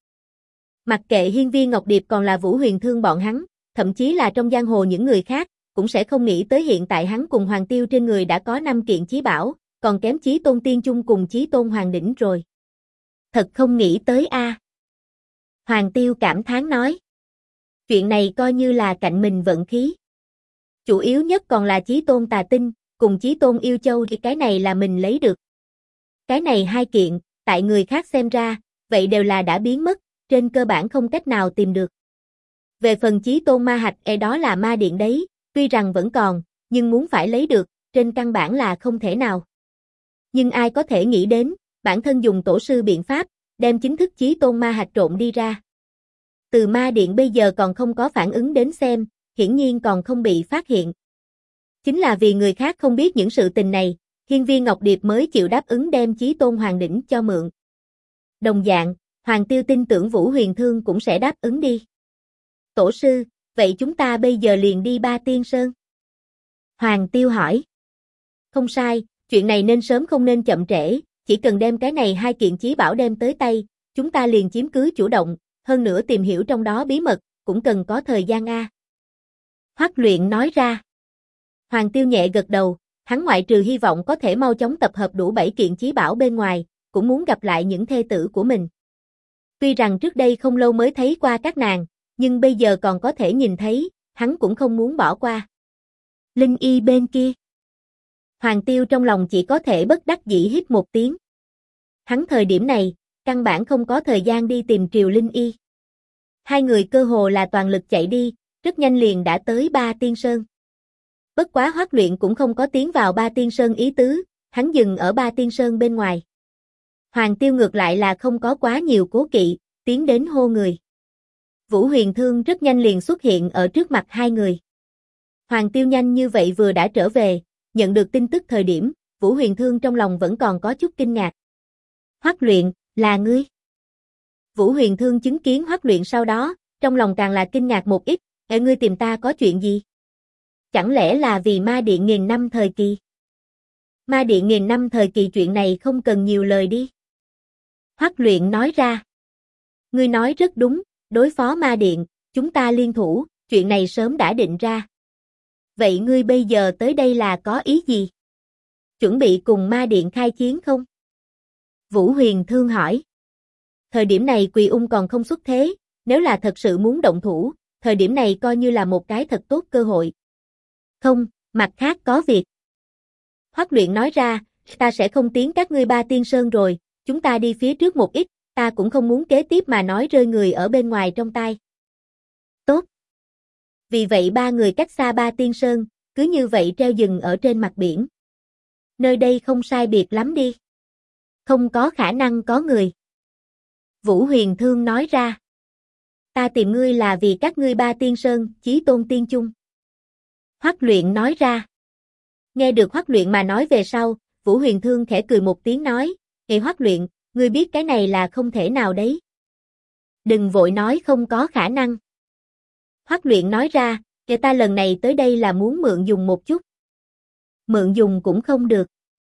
Mặc kệ Hiên Viên Ngọc Điệp còn là Vũ Huyền Thương bọn hắn, thậm chí là trong giang hồ những người khác, cũng sẽ không nghĩ tới hiện tại hắn cùng Hoàng Tiêu trên người đã có 5 kiện chí bảo, còn kém Chí Tôn Tiên Chung cùng Chí Tôn Hoàng Đỉnh rồi. Thật không nghĩ tới a. Hoàng Tiêu cảm thán nói. Chuyện này coi như là cạnh mình vận khí. Chủ yếu nhất còn là Chí Tôn Tà Tinh, cùng Chí Tôn Yêu Châu thì cái này là mình lấy được. Cái này 2 kiện, tại người khác xem ra, vậy đều là đã biến mất, trên cơ bản không cách nào tìm được. Về phần Chí Tôn Ma Hạch đó là ma điện đấy, tuy rằng vẫn còn, nhưng muốn phải lấy được, trên căn bản là không thể nào. Nhưng ai có thể nghĩ đến, bản thân dùng tổ sư biện pháp, đem chính thức Chí Tôn Ma Hạch trộn đi ra. Từ ma điện bây giờ còn không có phản ứng đến xem, hiển nhiên còn không bị phát hiện. Chính là vì người khác không biết những sự tình này, Hiên Viên Ngọc Điệp mới chịu đáp ứng đem Chí Tôn Hoàng Đỉnh cho mượn. Đồng dạng, Hoàng Tiêu tin tưởng Vũ Huyền Thương cũng sẽ đáp ứng đi. Tổ sư, vậy chúng ta bây giờ liền đi Ba Tiên Sơn. Hoàng Tiêu hỏi. Không sai, chuyện này nên sớm không nên chậm trễ, chỉ cần đem cái này 2 kiện chí bảo đem tới tay, chúng ta liền chiếm cứ chủ động, hơn nữa tìm hiểu trong đó bí mật, cũng cần có thời gian a. Hoắc Luyện nói ra. Hoàng Tiêu nhẹ gật đầu, hắn ngoại trừ hy vọng có thể mau chóng tập hợp đủ 7 kiện chí bảo bên ngoài, cũng muốn gặp lại những thê tử của mình. Tuy rằng trước đây không lâu mới thấy qua các nàng, nhưng bây giờ còn có thể nhìn thấy, hắn cũng không muốn bỏ qua. Linh Y bên kia. Hoàng Tiêu trong lòng chỉ có thể bất đắc dĩ hít một tiếng. Hắn thời điểm này, căn bản không có thời gian đi tìm Triều Linh Y. 2 người cơ hồ là toàn lực chạy đi, rất nhanh liền đã tới Ba Tiên Sơn. Bất quá Hoắc Luyện cũng không có tiến vào Ba Tiên Sơn ý tứ, hắn dừng ở Ba Tiên Sơn bên ngoài. Hoàng Tiêu ngược lại là không có quá nhiều cố kỵ, tiến đến hô người. Vũ Huyền Thương rất nhanh liền xuất hiện ở trước mặt 2 người. Hoàng Tiêu nhanh như vậy vừa đã trở về, nhận được tin tức thời điểm, Vũ Huyền Thương trong lòng vẫn còn có chút kinh ngạc. Hoắc Luyện, là ngươi? Vũ Huyền Thương chứng kiến Hoắc Luyện sau đó, trong lòng càng là kinh ngạc một ít, ngươi tìm ta có chuyện gì? Chẳng lẽ là vì ma điện 1000 năm thời kỳ? Ma điện 1000 năm thời kỳ chuyện này không cần nhiều lời đi. Hoắc Luyện nói ra. Ngươi nói rất đúng, đối phó ma điện, chúng ta liên thủ, chuyện này sớm đã định ra. Vậy ngươi bây giờ tới đây là có ý gì? Chuẩn bị cùng ma điện khai chiến không? Vũ Huyền Thương hỏi. Thời điểm này Quỳ Ung còn không xuất thế, nếu là thật sự muốn động thủ, thời điểm này coi như là một cái thật tốt cơ hội. Không, mặt khác có việc. Hoắc Luyện nói ra, ta sẽ không tiến các ngươi Ba Tiên Sơn rồi, chúng ta đi phía trước một ít, ta cũng không muốn kế tiếp mà nói rơi người ở bên ngoài trong tai. Tốt. Vì vậy 3 người cách xa Ba Tiên Sơn, cứ như vậy treo dừng ở trên mặt biển. Nơi đây không sai biệt lắm đi. Không có khả năng có người. Vũ Huyền Thương nói ra. Ta tìm ngươi là vì các ngươi Ba Tiên Sơn, Chí Tôn Tiên Chung. Hoắc Luyện nói ra. Nghe được Hoắc Luyện mà nói về sau, Vũ Huyền Thương khẽ cười một tiếng nói, Hoắc Luyện, ngươi biết cái này là không thể nào đấy. Đừng vội nói không có khả năng. Hoắc Luyện nói ra, ta lần này tới đây là muốn mượn dùng một chút. Mượn dùng cũng không được.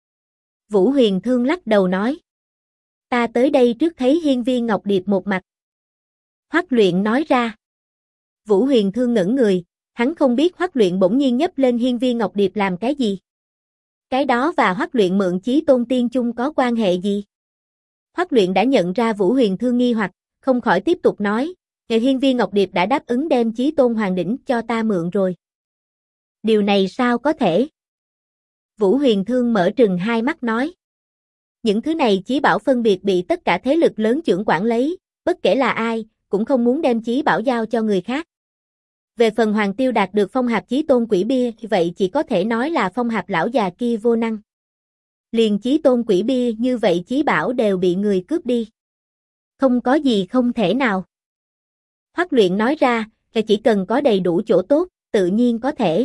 Vũ Huyền Thương lắc đầu nói. Ta tới đây trước thấy Hiên Viên Ngọc Điệp một mặt. Hoắc Luyện nói ra. Vũ Huyền Thương ngẩn người, hắn không biết Hoắc Luyện bỗng nhiên nhấp lên Hiên Viên Ngọc Điệp làm cái gì. Cái đó và Hoắc Luyện mượn Chí Tôn Tiên Chung có quan hệ gì? Hoắc Luyện đã nhận ra Vũ Huyền Thương nghi hoặc, không khỏi tiếp tục nói, Hiên Viên Ngọc Điệp đã đáp ứng đem Chí Tôn Hoàng Đỉnh cho ta mượn rồi. Điều này sao có thể? Vũ Huyền Thương mở trừng hai mắt nói. Những thứ này chí bảo phân biệt bị tất cả thế lực lớn chưởng quản lấy, bất kể là ai, cũng không muốn đem chí bảo giao cho người khác. Về phần Hoàng Tiêu đạt được phong hạp Chí Tôn Quỷ Bia, vậy chỉ có thể nói là phong hạp lão già kia vô năng. Liền Chí Tôn Quỷ Bia như vậy chí bảo đều bị người cướp đi. Không có gì không thể nào. Hoắc Luyện nói ra, là chỉ cần có đầy đủ chỗ tốt, tự nhiên có thể.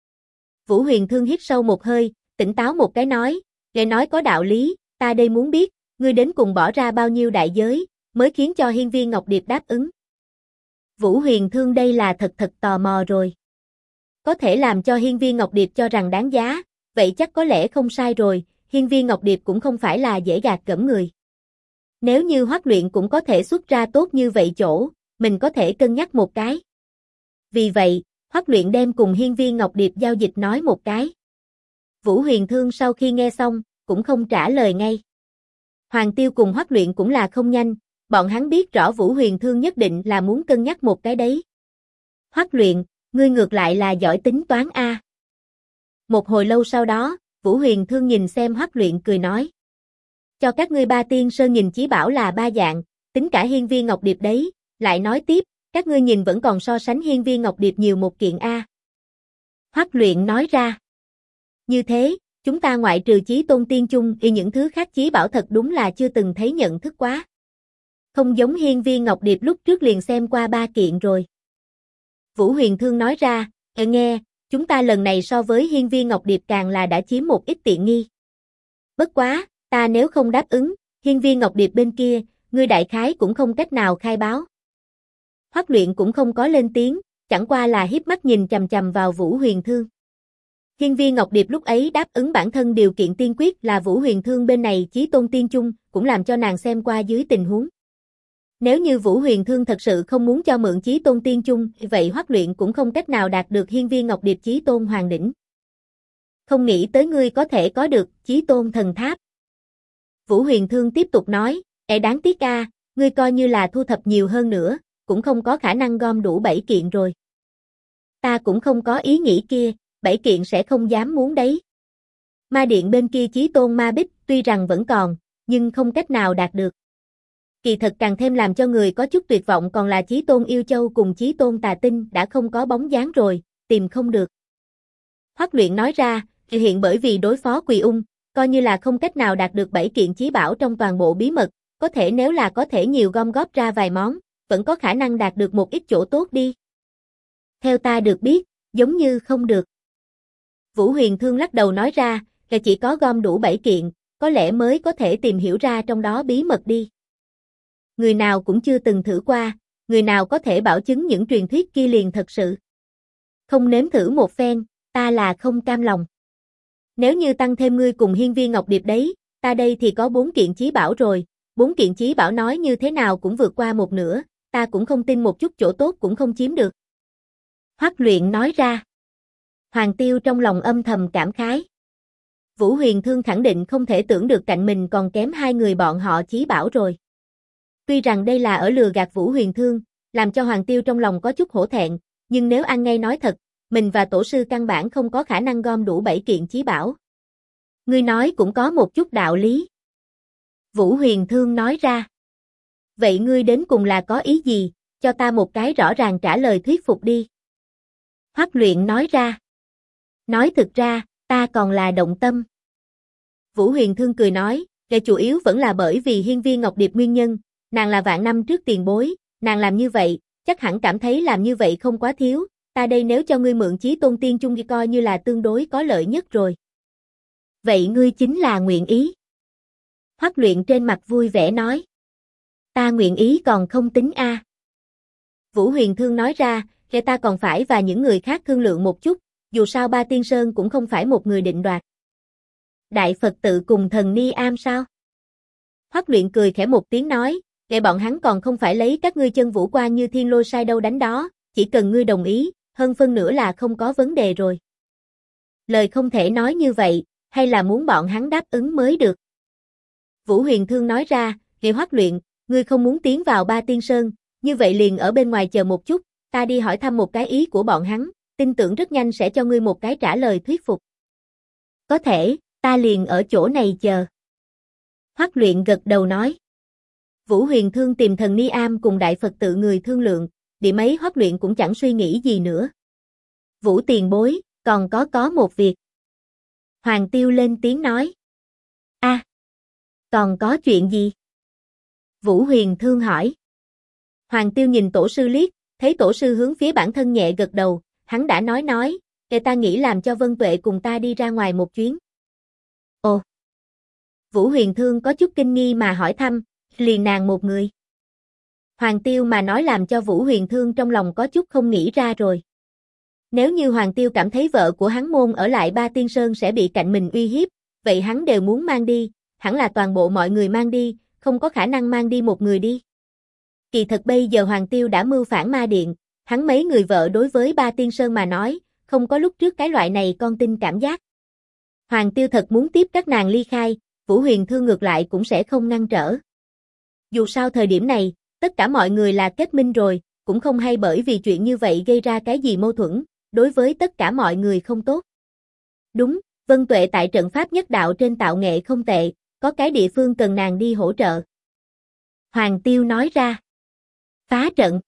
Vũ Huyền Thương hít sâu một hơi, tỉnh táo một cái nói, nghe nói có đạo lý, ta đây muốn biết, ngươi đến cùng bỏ ra bao nhiêu đại giới, mới khiến cho Hiên Viên Ngọc Điệp đáp ứng. Vũ Huyền Thương đây là thật tò mò rồi. Có thể làm cho Hiên Viên Ngọc Điệp cho rằng đáng giá, vậy chắc có lẽ không sai rồi, Hiên Viên Ngọc Điệp cũng không phải là dễ gạt gẫm người. Nếu như Hoắc Luyện cũng có thể xuất ra tốt như vậy chỗ, mình có thể cân nhắc một cái. Vì vậy, Hoắc Luyện đem cùng Hiên Viên Ngọc Điệp giao dịch nói một cái. Vũ Huyền Thương sau khi nghe xong, cũng không trả lời ngay. Hoàng Tiêu cùng Hoắc Luyện cũng là không nhanh, bọn hắn biết rõ Vũ Huyền Thương nhất định là muốn cân nhắc một cái đấy. Hoắc Luyện, ngươi ngược lại là giỏi tính toán a. Một hồi lâu sau đó, Vũ Huyền Thương nhìn xem Hoắc Luyện cười nói. Cho các ngươi Ba Tiên Sơn nhìn chí bảo là ba dạng, tính cả Hiên Viên Ngọc Điệp đấy, lại nói tiếp, các ngươi nhìn vẫn còn so sánh Hiên Viên Ngọc Điệp nhiều một kiện a. Hoắc Luyện nói ra. Như thế, chúng ta ngoại trừ Chí Tôn Tiên Chung thì những thứ khác chí bảo thật đúng là chưa từng thấy nhận thức quá. Không giống Hiên Viên Ngọc Điệp lúc trước liền xem qua ba kiện rồi. Vũ Huyền Thương nói ra, nghe, chúng ta lần này so với Hiên Viên Ngọc Điệp càng là đã chiếm một ít tiện nghi. Bất quá, ta nếu không đáp ứng, Hiên Viên Ngọc Điệp bên kia, ngươi đại khái cũng không cách nào khai báo. Hoắc Luyện cũng không có lên tiếng, chẳng qua là hiếp mắt nhìn chằm chằm vào Vũ Huyền Thương. Hiên Viên Ngọc Điệp lúc ấy đáp ứng bản thân điều kiện tiên quyết là Vũ Huyền Thương bên này Chí Tôn Tiên Chung, cũng làm cho nàng xem qua dưới tình huống. Nếu như Vũ Huyền Thương thật sự không muốn cho mượn Chí Tôn Tiên Chung, vậy Hoắc Luyện cũng không cách nào đạt được Hiên Viên Ngọc Điệp Chí Tôn Hoàng Đỉnh. Không nghĩ tới ngươi có thể có được Chí Tôn Thần Tháp. Vũ Huyền Thương tiếp tục nói, đáng tiếc a, ngươi coi như là thu thập nhiều hơn nữa, cũng không có khả năng gom đủ 7 kiện rồi. Ta cũng không có ý nghĩ kia, 7 kiện sẽ không dám muốn đấy. Ma Điện bên kia Chí Tôn Ma Bích tuy rằng vẫn còn, nhưng không cách nào đạt được. Kỳ thật càng thêm làm cho người có chút tuyệt vọng còn là Chí Tôn Yêu Châu cùng Chí Tôn Tà Tinh đã không có bóng dáng rồi, tìm không được. Hoắc Luyện nói ra, hiện bởi vì đối phó Quỳ Ung, coi như là không cách nào đạt được 7 kiện chí bảo trong toàn bộ bí mật, có thể nếu là có thể nhiều gom góp ra vài món, vẫn có khả năng đạt được một ít chỗ tốt đi. Theo ta được biết, giống như không được. Vũ Huyền Thương lắc đầu nói ra, là chỉ có gom đủ 7 kiện, có lẽ mới có thể tìm hiểu ra trong đó bí mật đi. Người nào cũng chưa từng thử qua, người nào có thể bảo chứng những truyền thuyết kia liền thật sự. Không nếm thử một phen, ta là không cam lòng. Nếu như tăng thêm ngươi cùng Hiên Viên Ngọc Điệp đấy, ta đây thì có 4 kiện chí bảo rồi, 4 kiện chí bảo nói như thế nào cũng vượt qua một nửa, ta cũng không tin một chút chỗ tốt cũng không chiếm được. Hoắc Luyện nói ra. Hoàng Tiêu trong lòng âm thầm cảm khái. Vũ Huyền Thương khẳng định không thể tưởng được cạnh mình còn kém hai người bọn họ chí bảo rồi. Tuy rằng đây là ở lừa gạt Vũ Huyền Thương, làm cho Hoàng Tiêu trong lòng có chút hổ thẹn, nhưng nếu ăn ngay nói thật, mình và tổ sư căn bản không có khả năng gom đủ 7 kiện chí bảo. Ngươi nói cũng có một chút đạo lý. Vũ Huyền Thương nói ra. Vậy ngươi đến cùng là có ý gì, cho ta một cái rõ ràng trả lời thuyết phục đi. Hoắc Luyện nói ra. Nói thực ra, ta còn là động tâm. Vũ Huyền Thương cười nói, cái chủ yếu vẫn là bởi vì Hiên Viên Ngọc Điệp nguyên nhân, nàng là vạn năm trước tiền bối, nàng làm như vậy, chắc hẳn cảm thấy làm như vậy không quá thiếu, ta đây nếu cho ngươi mượn Chí Tôn Tiên Chung thì coi như là tương đối có lợi nhất rồi. Vậy ngươi chính là nguyện ý. Hoắc Luyện trên mặt vui vẻ nói. Ta nguyện ý còn không tính a. Vũ Huyền Thương nói ra, kẻ ta còn phải và những người khác thương lượng một chút, dù sao Ba Tiên Sơn cũng không phải một người định đoạt. Đại Phật tự cùng thần Ni Am sao? Hoắc Luyện cười khẽ một tiếng nói, kẻ bọn hắn còn không phải lấy các ngươi chân vũ quan như thiên lôi sai đâu đánh đó, chỉ cần ngươi đồng ý, hơn phân nửa là không có vấn đề rồi. Lời không thể nói như vậy, hay là muốn bọn hắn đáp ứng mới được. Vũ Huyền Thương nói ra, kẻ Hoắc Luyện, ngươi không muốn tiến vào Ba Tiên Sơn, như vậy liền ở bên ngoài chờ một chút, ta đi hỏi thăm một cái ý của bọn hắn, tin tưởng rất nhanh sẽ cho ngươi một cái trả lời thuyết phục. Có thể, ta liền ở chỗ này chờ. Hoắc Luyện gật đầu nói. Vũ Huyền Thương tìm thần Ni Am cùng Đại Phật tự người thương lượng, điểm ấy Hoắc Luyện cũng chẳng suy nghĩ gì nữa. Vũ tiền bối, còn có một việc. Hoàng Tiêu lên tiếng nói. Còn có chuyện gì? Vũ Huyền Thương hỏi. Hoàng Tiêu nhìn tổ sư liếc, thấy tổ sư hướng phía bản thân nhẹ gật đầu, hắn đã nói, ta nghĩ làm cho Vân Tuệ cùng ta đi ra ngoài một chuyến. Ồ! Vũ Huyền Thương có chút kinh nghi mà hỏi thăm, liền nàng một người. Hoàng Tiêu mà nói làm cho Vũ Huyền Thương trong lòng có chút không nghĩ ra rồi. Nếu như Hoàng Tiêu cảm thấy vợ của hắn môn ở lại Ba Tiên Sơn sẽ bị cạnh mình uy hiếp, vậy hắn đều muốn mang đi, hẳn là toàn bộ mọi người mang đi, không có khả năng mang đi một người đi. Kỳ thật bây giờ Hoàng Tiêu đã mưu phản ma điện, hắn mấy người vợ đối với Ba Tiên Sơn mà nói, không có lúc trước cái loại này con tin cảm giác. Hoàng Tiêu thật muốn tiếp các nàng ly khai, Vũ Huyền Thương ngược lại cũng sẽ không ngăn trở. Dù sao thời điểm này, tất cả mọi người là kết minh rồi, cũng không hay bởi vì chuyện như vậy gây ra cái gì mâu thuẫn, đối với tất cả mọi người không tốt. Đúng, Vân Tuệ tại trận pháp nhất đạo trên tạo nghệ không tệ, có cái địa phương cần nàng đi hỗ trợ. Hoàng Tiêu nói ra. Phá trận.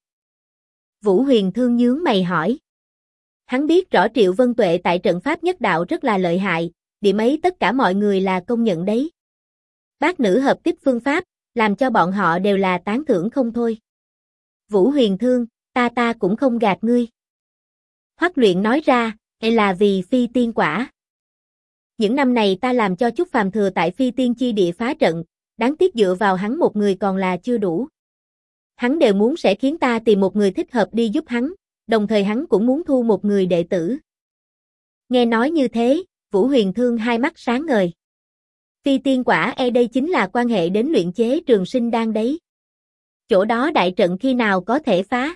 Vũ Huyền Thương nhướng mày hỏi. Hắn biết rõ Triệu Vân Tuệ tại trận pháp nhất đạo rất là lợi hại, điểm ấy tất cả mọi người là công nhận đấy. Bác nữ hợp kích phương pháp, làm cho bọn họ đều là tán thưởng không thôi. Vũ Huyền Thương, ta cũng không gạt ngươi. Hoắc Luyện nói ra, là vì phi tiên quả. Những năm này ta làm cho Chúc Phàm Thừa tại phi tiên chi địa phá trận, đáng tiếc dựa vào hắn một người còn là chưa đủ. Hắn đều muốn sẽ khiến ta tìm một người thích hợp đi giúp hắn, đồng thời hắn cũng muốn thu một người đệ tử. Nghe nói như thế, Vũ Huyền Thương hai mắt sáng ngời. Phi tiên quả đây chính là quan hệ đến luyện chế trường sinh đan đấy. Chỗ đó đại trận khi nào có thể phá?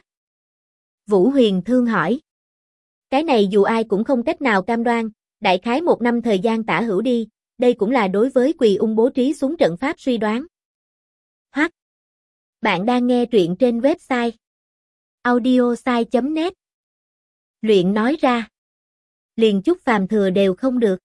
Vũ Huyền Thương hỏi. Cái này dù ai cũng không cách nào cam đoan, đại khái 1 năm thời gian tả hữu đi, đây cũng là đối với Quỳ Ung bố trí xuống trận pháp suy đoán. Hoặc, bạn đang nghe truyện trên website audiosai.net. Luyện nói ra. Liền Chúc Phàm Thừa đều không được.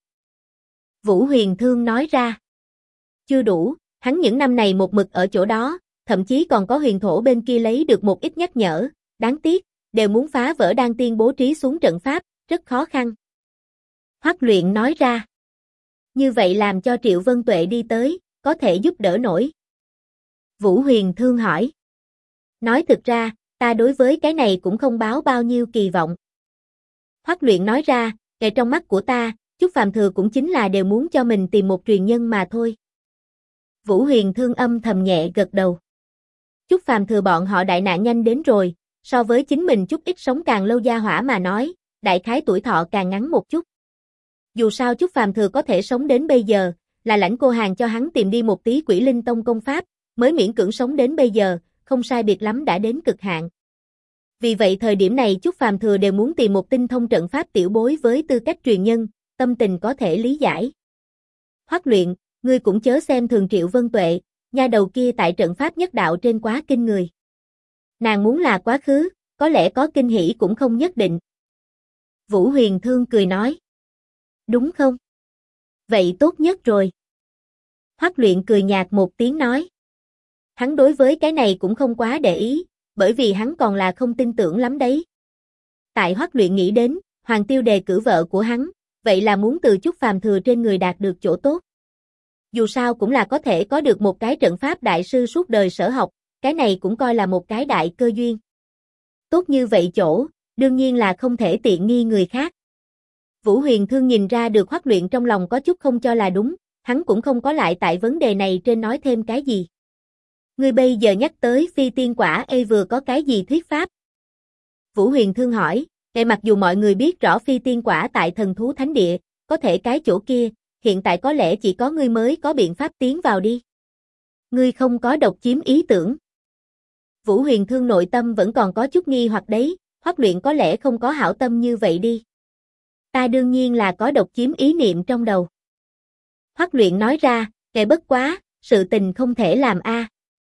Vũ Huyền Thương nói ra. Chưa đủ, hắn những năm này một mực ở chỗ đó, thậm chí còn có huyền thổ bên kia lấy được một ít nhắc nhở, đáng tiếc, đều muốn phá vỡ đan tiên bố trí xuống trận pháp, rất khó khăn. Hoắc Luyện nói ra. Như vậy làm cho Triệu Vân Tuệ đi tới, có thể giúp đỡ nổi. Vũ Huyền Thương hỏi. Nói thực ra, ta đối với cái này cũng không báo bao nhiêu kỳ vọng. Hoắc Luyện nói ra, trong mắt của ta, Chúc Phàm Thừa cũng chính là đều muốn cho mình tìm một truyền nhân mà thôi. Vũ Huyền Thương âm thầm nhẹ gật đầu. Chúc Phàm Thừa bọn họ đại nạn nhanh đến rồi, so với chính mình chút ít sống càng lâu gia hỏa mà nói, đại khái tuổi thọ càng ngắn một chút. Dù sao Chúc Phàm Thừa có thể sống đến bây giờ, là Lãnh Cô Hàn cho hắn tìm đi một tí Quỷ Linh Tông công pháp, mới miễn cưỡng sống đến bây giờ, không sai biệt lắm đã đến cực hạn. Vì vậy thời điểm này Chúc Phàm Thừa đều muốn tìm một tinh thông trận pháp tiểu bối với tư cách truyền nhân, tâm tình có thể lý giải. Hoắc Luyện, ngươi cũng chớ xem thường Triệu Vân Tuệ, nha đầu kia tại trận pháp nhất đạo trên quá kinh người. Nàng muốn là quá khứ, có lẽ có kinh hỉ cũng không nhất định. Vũ Huyền Thương cười nói. Đúng không? Vậy tốt nhất rồi. Hoắc Luyện cười nhạt một tiếng nói. Hắn đối với cái này cũng không quá để ý, bởi vì hắn còn là không tin tưởng lắm đấy. Tại Hoắc Luyện nghĩ đến, Hoàng Tiêu đề cử vợ của hắn, vậy là muốn từ Chúc Phàm Thừa trên người đạt được chỗ tốt. Dù sao cũng là có thể có được một cái trận pháp đại sư suốt đời sở học, cái này cũng coi là một cái đại cơ duyên. Tốt như vậy chỗ, đương nhiên là không thể tiện nghi người khác. Vũ Huyền Thương nhìn ra được Hoắc Luyện trong lòng có chút không cho là đúng, hắn cũng không có lại tại vấn đề này trên nói thêm cái gì. Ngươi bây giờ nhắc tới phi tiên quả vừa có cái gì thuyết pháp? Vũ Huyền Thương hỏi, mặc dù mọi người biết rõ phi tiên quả tại thần thú thánh địa, có thể cái chỗ kia, hiện tại có lẽ chỉ có ngươi mới có biện pháp tiến vào đi. Ngươi không có độc chiếm ý tưởng. Vũ Huyền Thương nội tâm vẫn còn có chút nghi hoặc đấy, Hoắc Luyện có lẽ không có hảo tâm như vậy đi. Ta đương nhiên là có độc chiếm ý niệm trong đầu. Hoắc Luyện nói ra, bất quá, sự tình không thể làm a.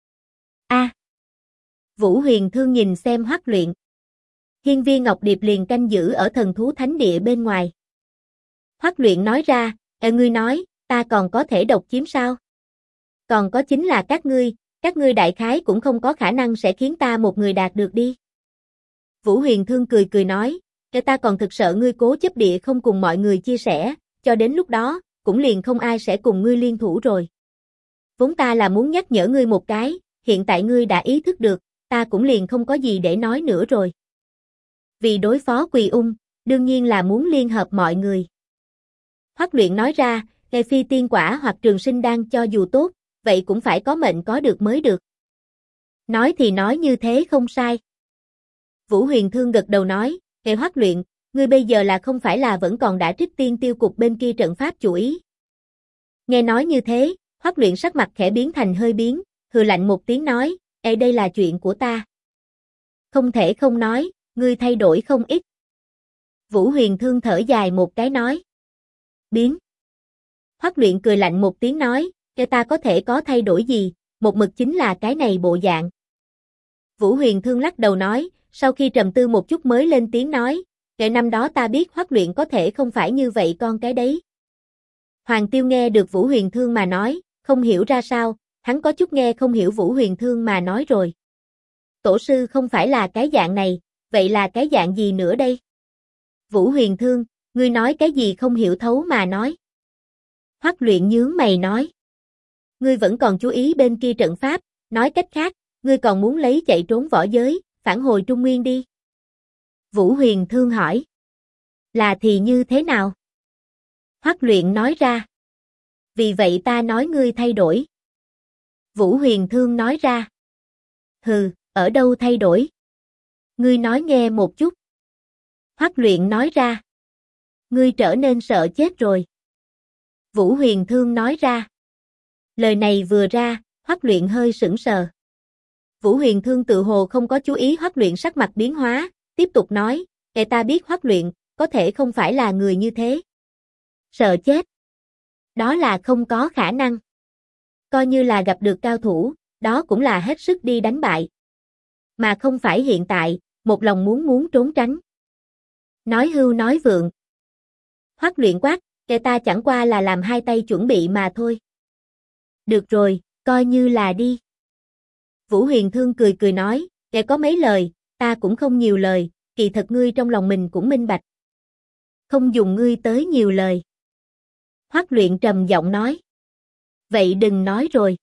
Vũ Huyền Thương nhìn xem Hoắc Luyện. Hiên viên Ngọc Điệp liền canh giữ ở thần thú thánh địa bên ngoài. Hoắc Luyện nói ra, ngươi nói, ta còn có thể độc chiếm sao? Còn có chính là các ngươi đại khái cũng không có khả năng sẽ khiến ta một người đạt được đi. Vũ Huyền Thương cười cười nói, ta còn thực sợ ngươi cố chấp địa không cùng mọi người chia sẻ, cho đến lúc đó, cũng liền không ai sẽ cùng ngươi liên thủ rồi. Vốn ta là muốn nhắc nhở ngươi một cái, hiện tại ngươi đã ý thức được, ta cũng liền không có gì để nói nữa rồi. Vì đối phó Quỳ Ung, đương nhiên là muốn liên hợp mọi người. Hoắc Luyện nói ra, Hề phi tiên quả hoặc trường sinh đan cho dù tốt, vậy cũng phải có mệnh có được mới được. Nói thì nói như thế không sai. Vũ Huyền Thương gật đầu nói, Hề Hoắc Luyện, ngươi bây giờ là không phải là vẫn còn đã trích tiên tiêu cục bên kia trận pháp chủ ý. Nghe nói như thế, Hoắc Luyện sắc mặt khẽ biến thành hơi biến, hừ lạnh một tiếng nói, Ê đây là chuyện của ta. Không thể không nói, ngươi thay đổi không ít. Vũ Huyền Thương thở dài một cái nói. Biến. Hoắc Luyện cười lạnh một tiếng nói, Kêu ta có thể có thay đổi gì, một mực chính là cái này bộ dạng. Vũ Huyền Thương lắc đầu nói, sau khi trầm tư một chút mới lên tiếng nói, Kể năm đó ta biết Hoắc Luyện có thể không phải như vậy con cái đấy. Hoàng Tiêu nghe được Vũ Huyền Thương mà nói, không hiểu ra sao, hắn có chút nghe không hiểu Vũ Huyền Thương mà nói rồi. Tổ sư không phải là cái dạng này, vậy là cái dạng gì nữa đây? Vũ Huyền Thương, ngươi nói cái gì không hiểu thấu mà nói. Hoắc Luyện nhướng mày nói. Ngươi vẫn còn chú ý bên kia trận pháp, nói cách khác, ngươi còn muốn lấy chạy trốn võ giới, phản hồi Trung Nguyên đi. Vũ Huyền Thương hỏi. Là thì như thế nào? Hoắc Luyện nói ra. Vì vậy ta nói ngươi thay đổi. Vũ Huyền Thương nói ra. Hừ, ở đâu thay đổi? Ngươi nói nghe một chút. Hoắc Luyện nói ra. Ngươi trở nên sợ chết rồi. Vũ Huyền Thương nói ra. Lời này vừa ra, Hoắc Luyện hơi sững sờ. Vũ Huyền Thương tự hồ không có chú ý Hoắc Luyện sắc mặt biến hóa, tiếp tục nói, Kể ta biết Hoắc Luyện, có thể không phải là người như thế. Sợ chết. Đó là không có khả năng. Coi như là gặp được cao thủ, đó cũng là hết sức đi đánh bại. Mà không phải hiện tại, một lòng muốn trốn tránh. Nói hưu nói vượng. Hoắc Luyện quát, Kể ta chẳng qua là làm hai tay chuẩn bị mà thôi. Được rồi, coi như là đi. Vũ Huyền Thương cười cười nói, Kể có mấy lời, ta cũng không nhiều lời, kỳ thật ngươi trong lòng mình cũng minh bạch. Không dùng ngươi tới nhiều lời. Hoắc Luyện trầm giọng nói. Vậy đừng nói rồi.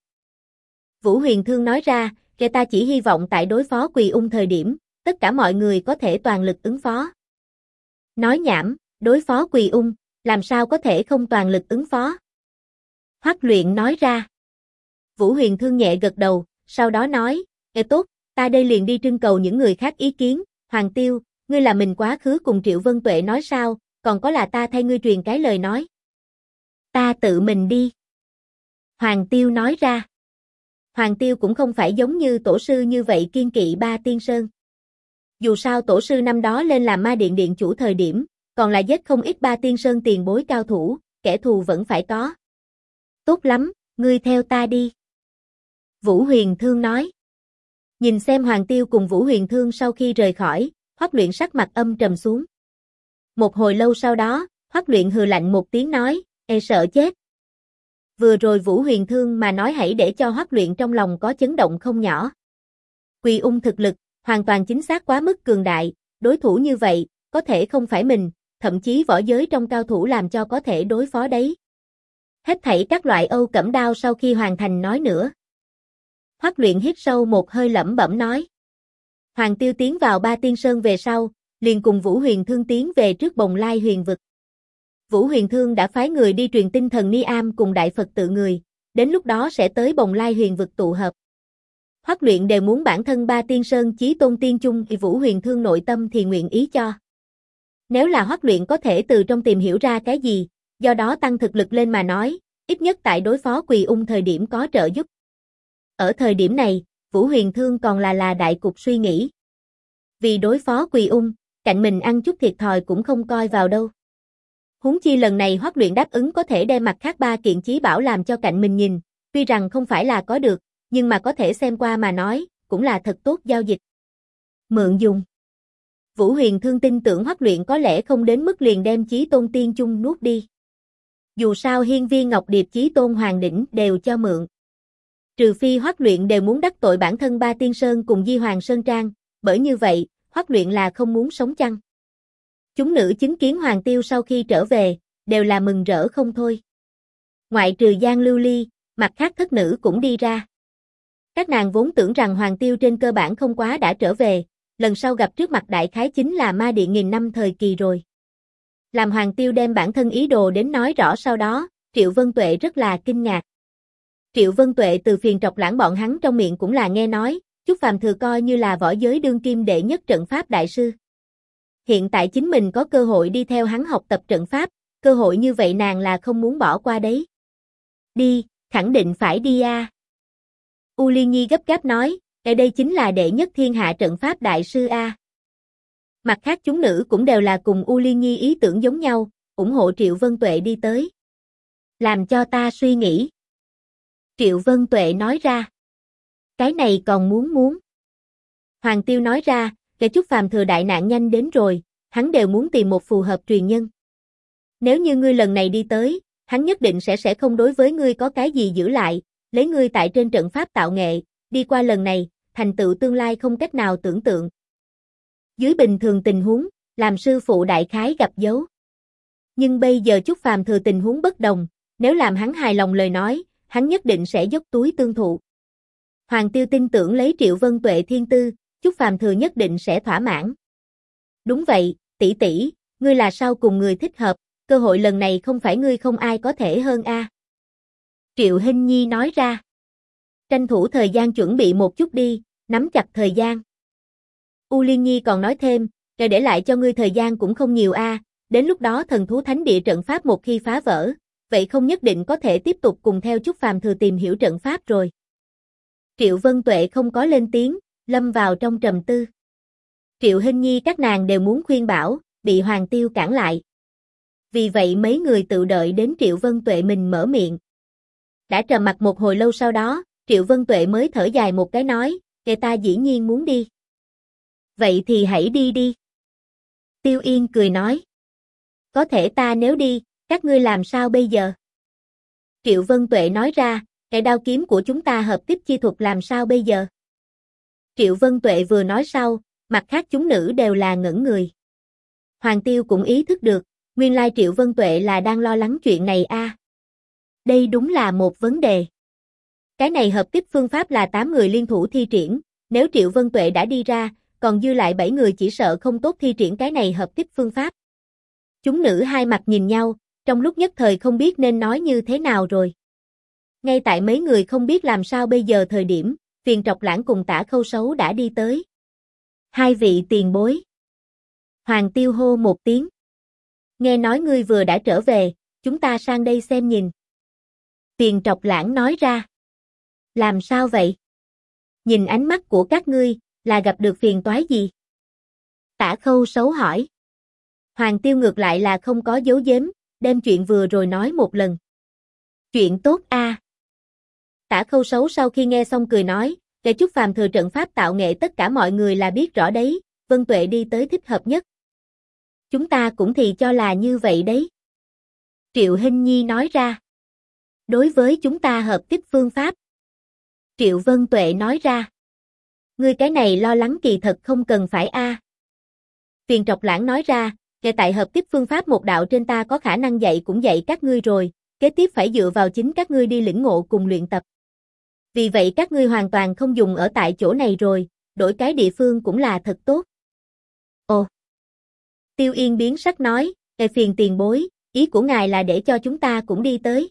Vũ Huyền Thương nói ra, Kể ta chỉ hy vọng tại đối phó Quỳ Ung thời điểm, tất cả mọi người có thể toàn lực ứng phó. Nói nhảm, đối phó Quỳ Ung, làm sao có thể không toàn lực ứng phó? Hoắc Luyện nói ra. Vũ Huyền Thương nhẹ gật đầu, sau đó nói, Ê tốt, ta đây liền đi trưng cầu những người khác ý kiến, Hoàng Tiêu, ngươi là mình quá khứ cùng Triệu Vân Tuệ nói sao, còn có là ta thay ngươi truyền cái lời nói. Ta tự mình đi. Hoàng Tiêu nói ra. Hoàng Tiêu cũng không phải giống như tổ sư như vậy kiên kỵ Ba Tiên Sơn. Dù sao tổ sư năm đó lên làm ma điện điện chủ thời điểm, còn là giết không ít Ba Tiên Sơn tiền bối cao thủ, kẻ thù vẫn phải có. Tốt lắm, ngươi theo ta đi. Vũ Huyền Thương nói. Nhìn xem Hoàng Tiêu cùng Vũ Huyền Thương sau khi rời khỏi, Hoắc Luyện sắc mặt âm trầm xuống. Một hồi lâu sau đó, Hoắc Luyện hừ lạnh một tiếng nói, Ê sợ chết. Vừa rồi Vũ Huyền Thương mà nói hãy để cho Hoắc Luyện trong lòng có chấn động không nhỏ. Quỳ Ung thực lực, hoàn toàn chính xác quá mức cường đại, đối thủ như vậy, có thể không phải mình, thậm chí võ giới trong cao thủ làm cho có thể đối phó đấy. Hết thảy các loại Âu Cẩm Đao sau khi hoàn thành nói nữa. Hoắc Luyện hít sâu một hơi lẩm bẩm nói. Hoàng Tiêu tiến vào Ba Tiên Sơn về sau, liền cùng Vũ Huyền Thương tiến về trước Bồng Lai Huyền Vực. Vũ Huyền Thương đã phái người đi truyền tinh thần Ni Am cùng Đại Phật tự người, đến lúc đó sẽ tới Bồng Lai Huyền Vực tụ hợp. Hoắc Luyện đều muốn bản thân Ba Tiên Sơn chí tôn tiên chung thì Vũ Huyền Thương nội tâm thì nguyện ý cho. Nếu là Hoắc Luyện có thể từ trong tìm hiểu ra cái gì, do đó tăng thực lực lên mà nói, ít nhất tại đối phó Quỳ Ung thời điểm có trợ giúp. Ở thời điểm này, Vũ Huyền Thương còn là đại cục suy nghĩ. Vì đối phó Quỳ Ung, cạnh mình ăn chút thiệt thòi cũng không coi vào đâu. Huống chi lần này Hoắc Luyện đáp ứng có thể đem mặt khác 3 kiện chí bảo làm cho cạnh mình nhìn, tuy rằng không phải là có được, nhưng mà có thể xem qua mà nói, cũng là thật tốt giao dịch. Mượn dùng. Vũ Huyền Thương tin tưởng Hoắc Luyện có lẽ không đến mức liền đem chí tôn tiên chung nuốt đi. Dù sao hiên viên ngọc điệp chí tôn hoàng đỉnh đều cho mượn. Trừ phi Hoắc Luyện đều muốn đắc tội bản thân Ba Tiên Sơn cùng Di Hoàng Sơn Trang, bởi như vậy, Hoắc Luyện là không muốn sống chăng. Chúng nữ chứng kiến Hoàng Tiêu sau khi trở về, đều là mừng rỡ không thôi. Ngoại trừ Giang Lưu Ly, mặt khác thất nữ cũng đi ra. Các nàng vốn tưởng rằng Hoàng Tiêu trên cơ bản không quá đã trở về, lần sau gặp trước mặt đại khái chính là ma điện nghìn năm thời kỳ rồi. Làm Hoàng Tiêu đem bản thân ý đồ đến nói rõ sau đó, Triệu Vân Tuệ rất là kinh ngạc. Triệu Vân Tuệ từ Phiền Trọc Lãng bọn hắn trong miệng cũng là nghe nói, Chúc Phàm Thừa coi như là võ giới đương kim đệ nhất trận pháp đại sư. Hiện tại chính mình có cơ hội đi theo hắn học tập trận pháp, cơ hội như vậy nàng là không muốn bỏ qua đấy. Đi, khẳng định phải đi a. U Liên Nhi gấp gáp nói, đây chính là đệ nhất thiên hạ trận pháp đại sư a. Mặt khác chúng nữ cũng đều là cùng U Liên Nhi ý tưởng giống nhau, ủng hộ Triệu Vân Tuệ đi tới. Làm cho ta suy nghĩ. Triệu Vân Tuệ nói ra. Cái này còn muốn. Hoàng Tiêu nói ra, cái Chúc Phàm Thừa đại nạn nhanh đến rồi, hắn đều muốn tìm một phù hợp truyền nhân. Nếu như ngươi lần này đi tới, hắn nhất định sẽ không đối với ngươi có cái gì giữ lại, lấy ngươi tại trên trận pháp tạo nghệ, đi qua lần này, thành tựu tương lai không cách nào tưởng tượng. Dưới bình thường tình huống, làm sư phụ đại khái gặp dấu. Nhưng bây giờ Chúc Phàm Thừa tình huống bất đồng, nếu làm hắn hài lòng lời nói, hắn nhất định sẽ dốc túi tương thụ. Hoàng Tiêu tin tưởng lấy Triệu Vân Tuệ thiên tư, Chúc Phàm Thừa nhất định sẽ thỏa mãn. Đúng vậy, tỷ tỷ, ngươi là sao cùng người thích hợp, cơ hội lần này không phải ngươi không ai có thể hơn a. Triệu Hinh Nhi nói ra. Tranh thủ thời gian chuẩn bị một chút đi, nắm chặt thời gian. U Liên Nhi còn nói thêm, để lại cho ngươi thời gian cũng không nhiều a, đến lúc đó thần thú thánh địa trận pháp một khi phá vỡ, vậy không nhất định có thể tiếp tục cùng theo Chúc Phàm Thừa tìm hiểu trận pháp rồi. Triệu Vân Tuệ không có lên tiếng, lâm vào trong trầm tư. Triệu Hinh Nhi các nàng đều muốn khuyên bảo, bị Hoàng Tiêu cản lại. Vì vậy mấy người tự đợi đến Triệu Vân Tuệ mình mở miệng. Đã trầm mặc một hồi lâu sau đó, Triệu Vân Tuệ mới thở dài một cái nói, người ta dĩ nhiên muốn đi. Vậy thì hãy đi đi. Tiêu Yên cười nói. Có thể ta nếu đi, các ngươi làm sao bây giờ? Triệu Vân Tuệ nói ra, cái đao kiếm của chúng ta hợp tiếp chi thuật làm sao bây giờ? Triệu Vân Tuệ vừa nói sau, mặt khác chúng nữ đều là ngẩn người. Hoàng Tiêu cũng ý thức được, nguyên lai Triệu Vân Tuệ là đang lo lắng chuyện này a. Đây đúng là một vấn đề. Cái này hợp tiếp phương pháp là 8 người liên thủ thi triển, nếu Triệu Vân Tuệ đã đi ra, còn dư lại 7 người chỉ sợ không tốt thi triển cái này hợp tiếp phương pháp. Chúng nữ hai mặt nhìn nhau, trong lúc nhất thời không biết nên nói như thế nào rồi. Ngay tại mấy người không biết làm sao bây giờ thời điểm, Phiền Trọc Lãng cùng Tả Khâu Sấu đã đi tới. Hai vị tiền bối. Hoàng Tiêu hô một tiếng. Nghe nói ngươi vừa đã trở về, chúng ta sang đây xem nhìn. Phiền Trọc Lãng nói ra. Làm sao vậy? Nhìn ánh mắt của các ngươi, là gặp được phiền toái gì? Tả Khâu Sấu hỏi. Hoàng Tiêu ngược lại là không có giấu giếm, đem chuyện vừa rồi nói một lần. Chuyện tốt a. Tả Khâu Sấu sau khi nghe xong cười nói, để Chúc Phàm Thừa trận pháp tạo nghệ tất cả mọi người là biết rõ đấy, Vân Tuệ đi tới thích hợp nhất. Chúng ta cũng thì cho là như vậy đấy. Triệu Hinh Nhi nói ra. Đối với chúng ta hợp tiếp phương pháp. Triệu Vân Tuệ nói ra. Ngươi cái này lo lắng kỳ thật không cần phải a. Phiền Trọc Lãng nói ra, kể tại hợp tiếp phương pháp một đạo trên ta có khả năng dạy cũng dạy các ngươi rồi, kế tiếp phải dựa vào chính các ngươi đi lĩnh ngộ cùng luyện tập. Vì vậy các ngươi hoàn toàn không dùng ở tại chỗ này rồi, đổi cái địa phương cũng là thật tốt. Ồ! Tiêu Yên biến sắc nói, phiền tiền bối, ý của ngài là để cho chúng ta cũng đi tới.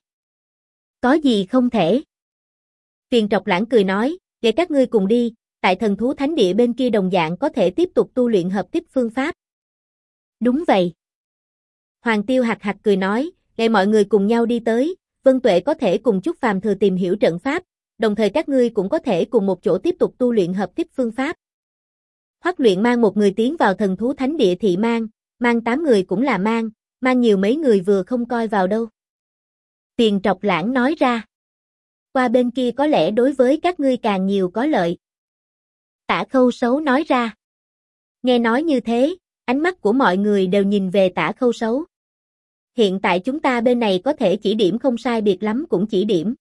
Có gì không thể? Phiền Trọc Lãng cười nói, để các ngươi cùng đi, tại thần thú thánh địa bên kia đồng dạng có thể tiếp tục tu luyện hợp tiếp phương pháp. Đúng vậy. Hoàng Tiêu hạc hạc cười nói, để mọi người cùng nhau đi tới, Vân Tuệ có thể cùng Chúc Phàm Thừa tìm hiểu trận pháp, đồng thời các ngươi cũng có thể cùng một chỗ tiếp tục tu luyện hợp tiếp phương pháp. Hoắc Luyện mang một người tiến vào thần thú thánh địa thị mang 8 người cũng là mang nhiều mấy người vừa không coi vào đâu. Phiền Trọc Lãng nói ra. Qua bên kia có lẽ đối với các ngươi càng nhiều có lợi. Tả Khâu Sấu nói ra. Nghe nói như thế, ánh mắt của mọi người đều nhìn về Tả Khâu Sấu. Hiện tại chúng ta bên này có thể chỉ điểm không sai biệt lắm cũng chỉ điểm.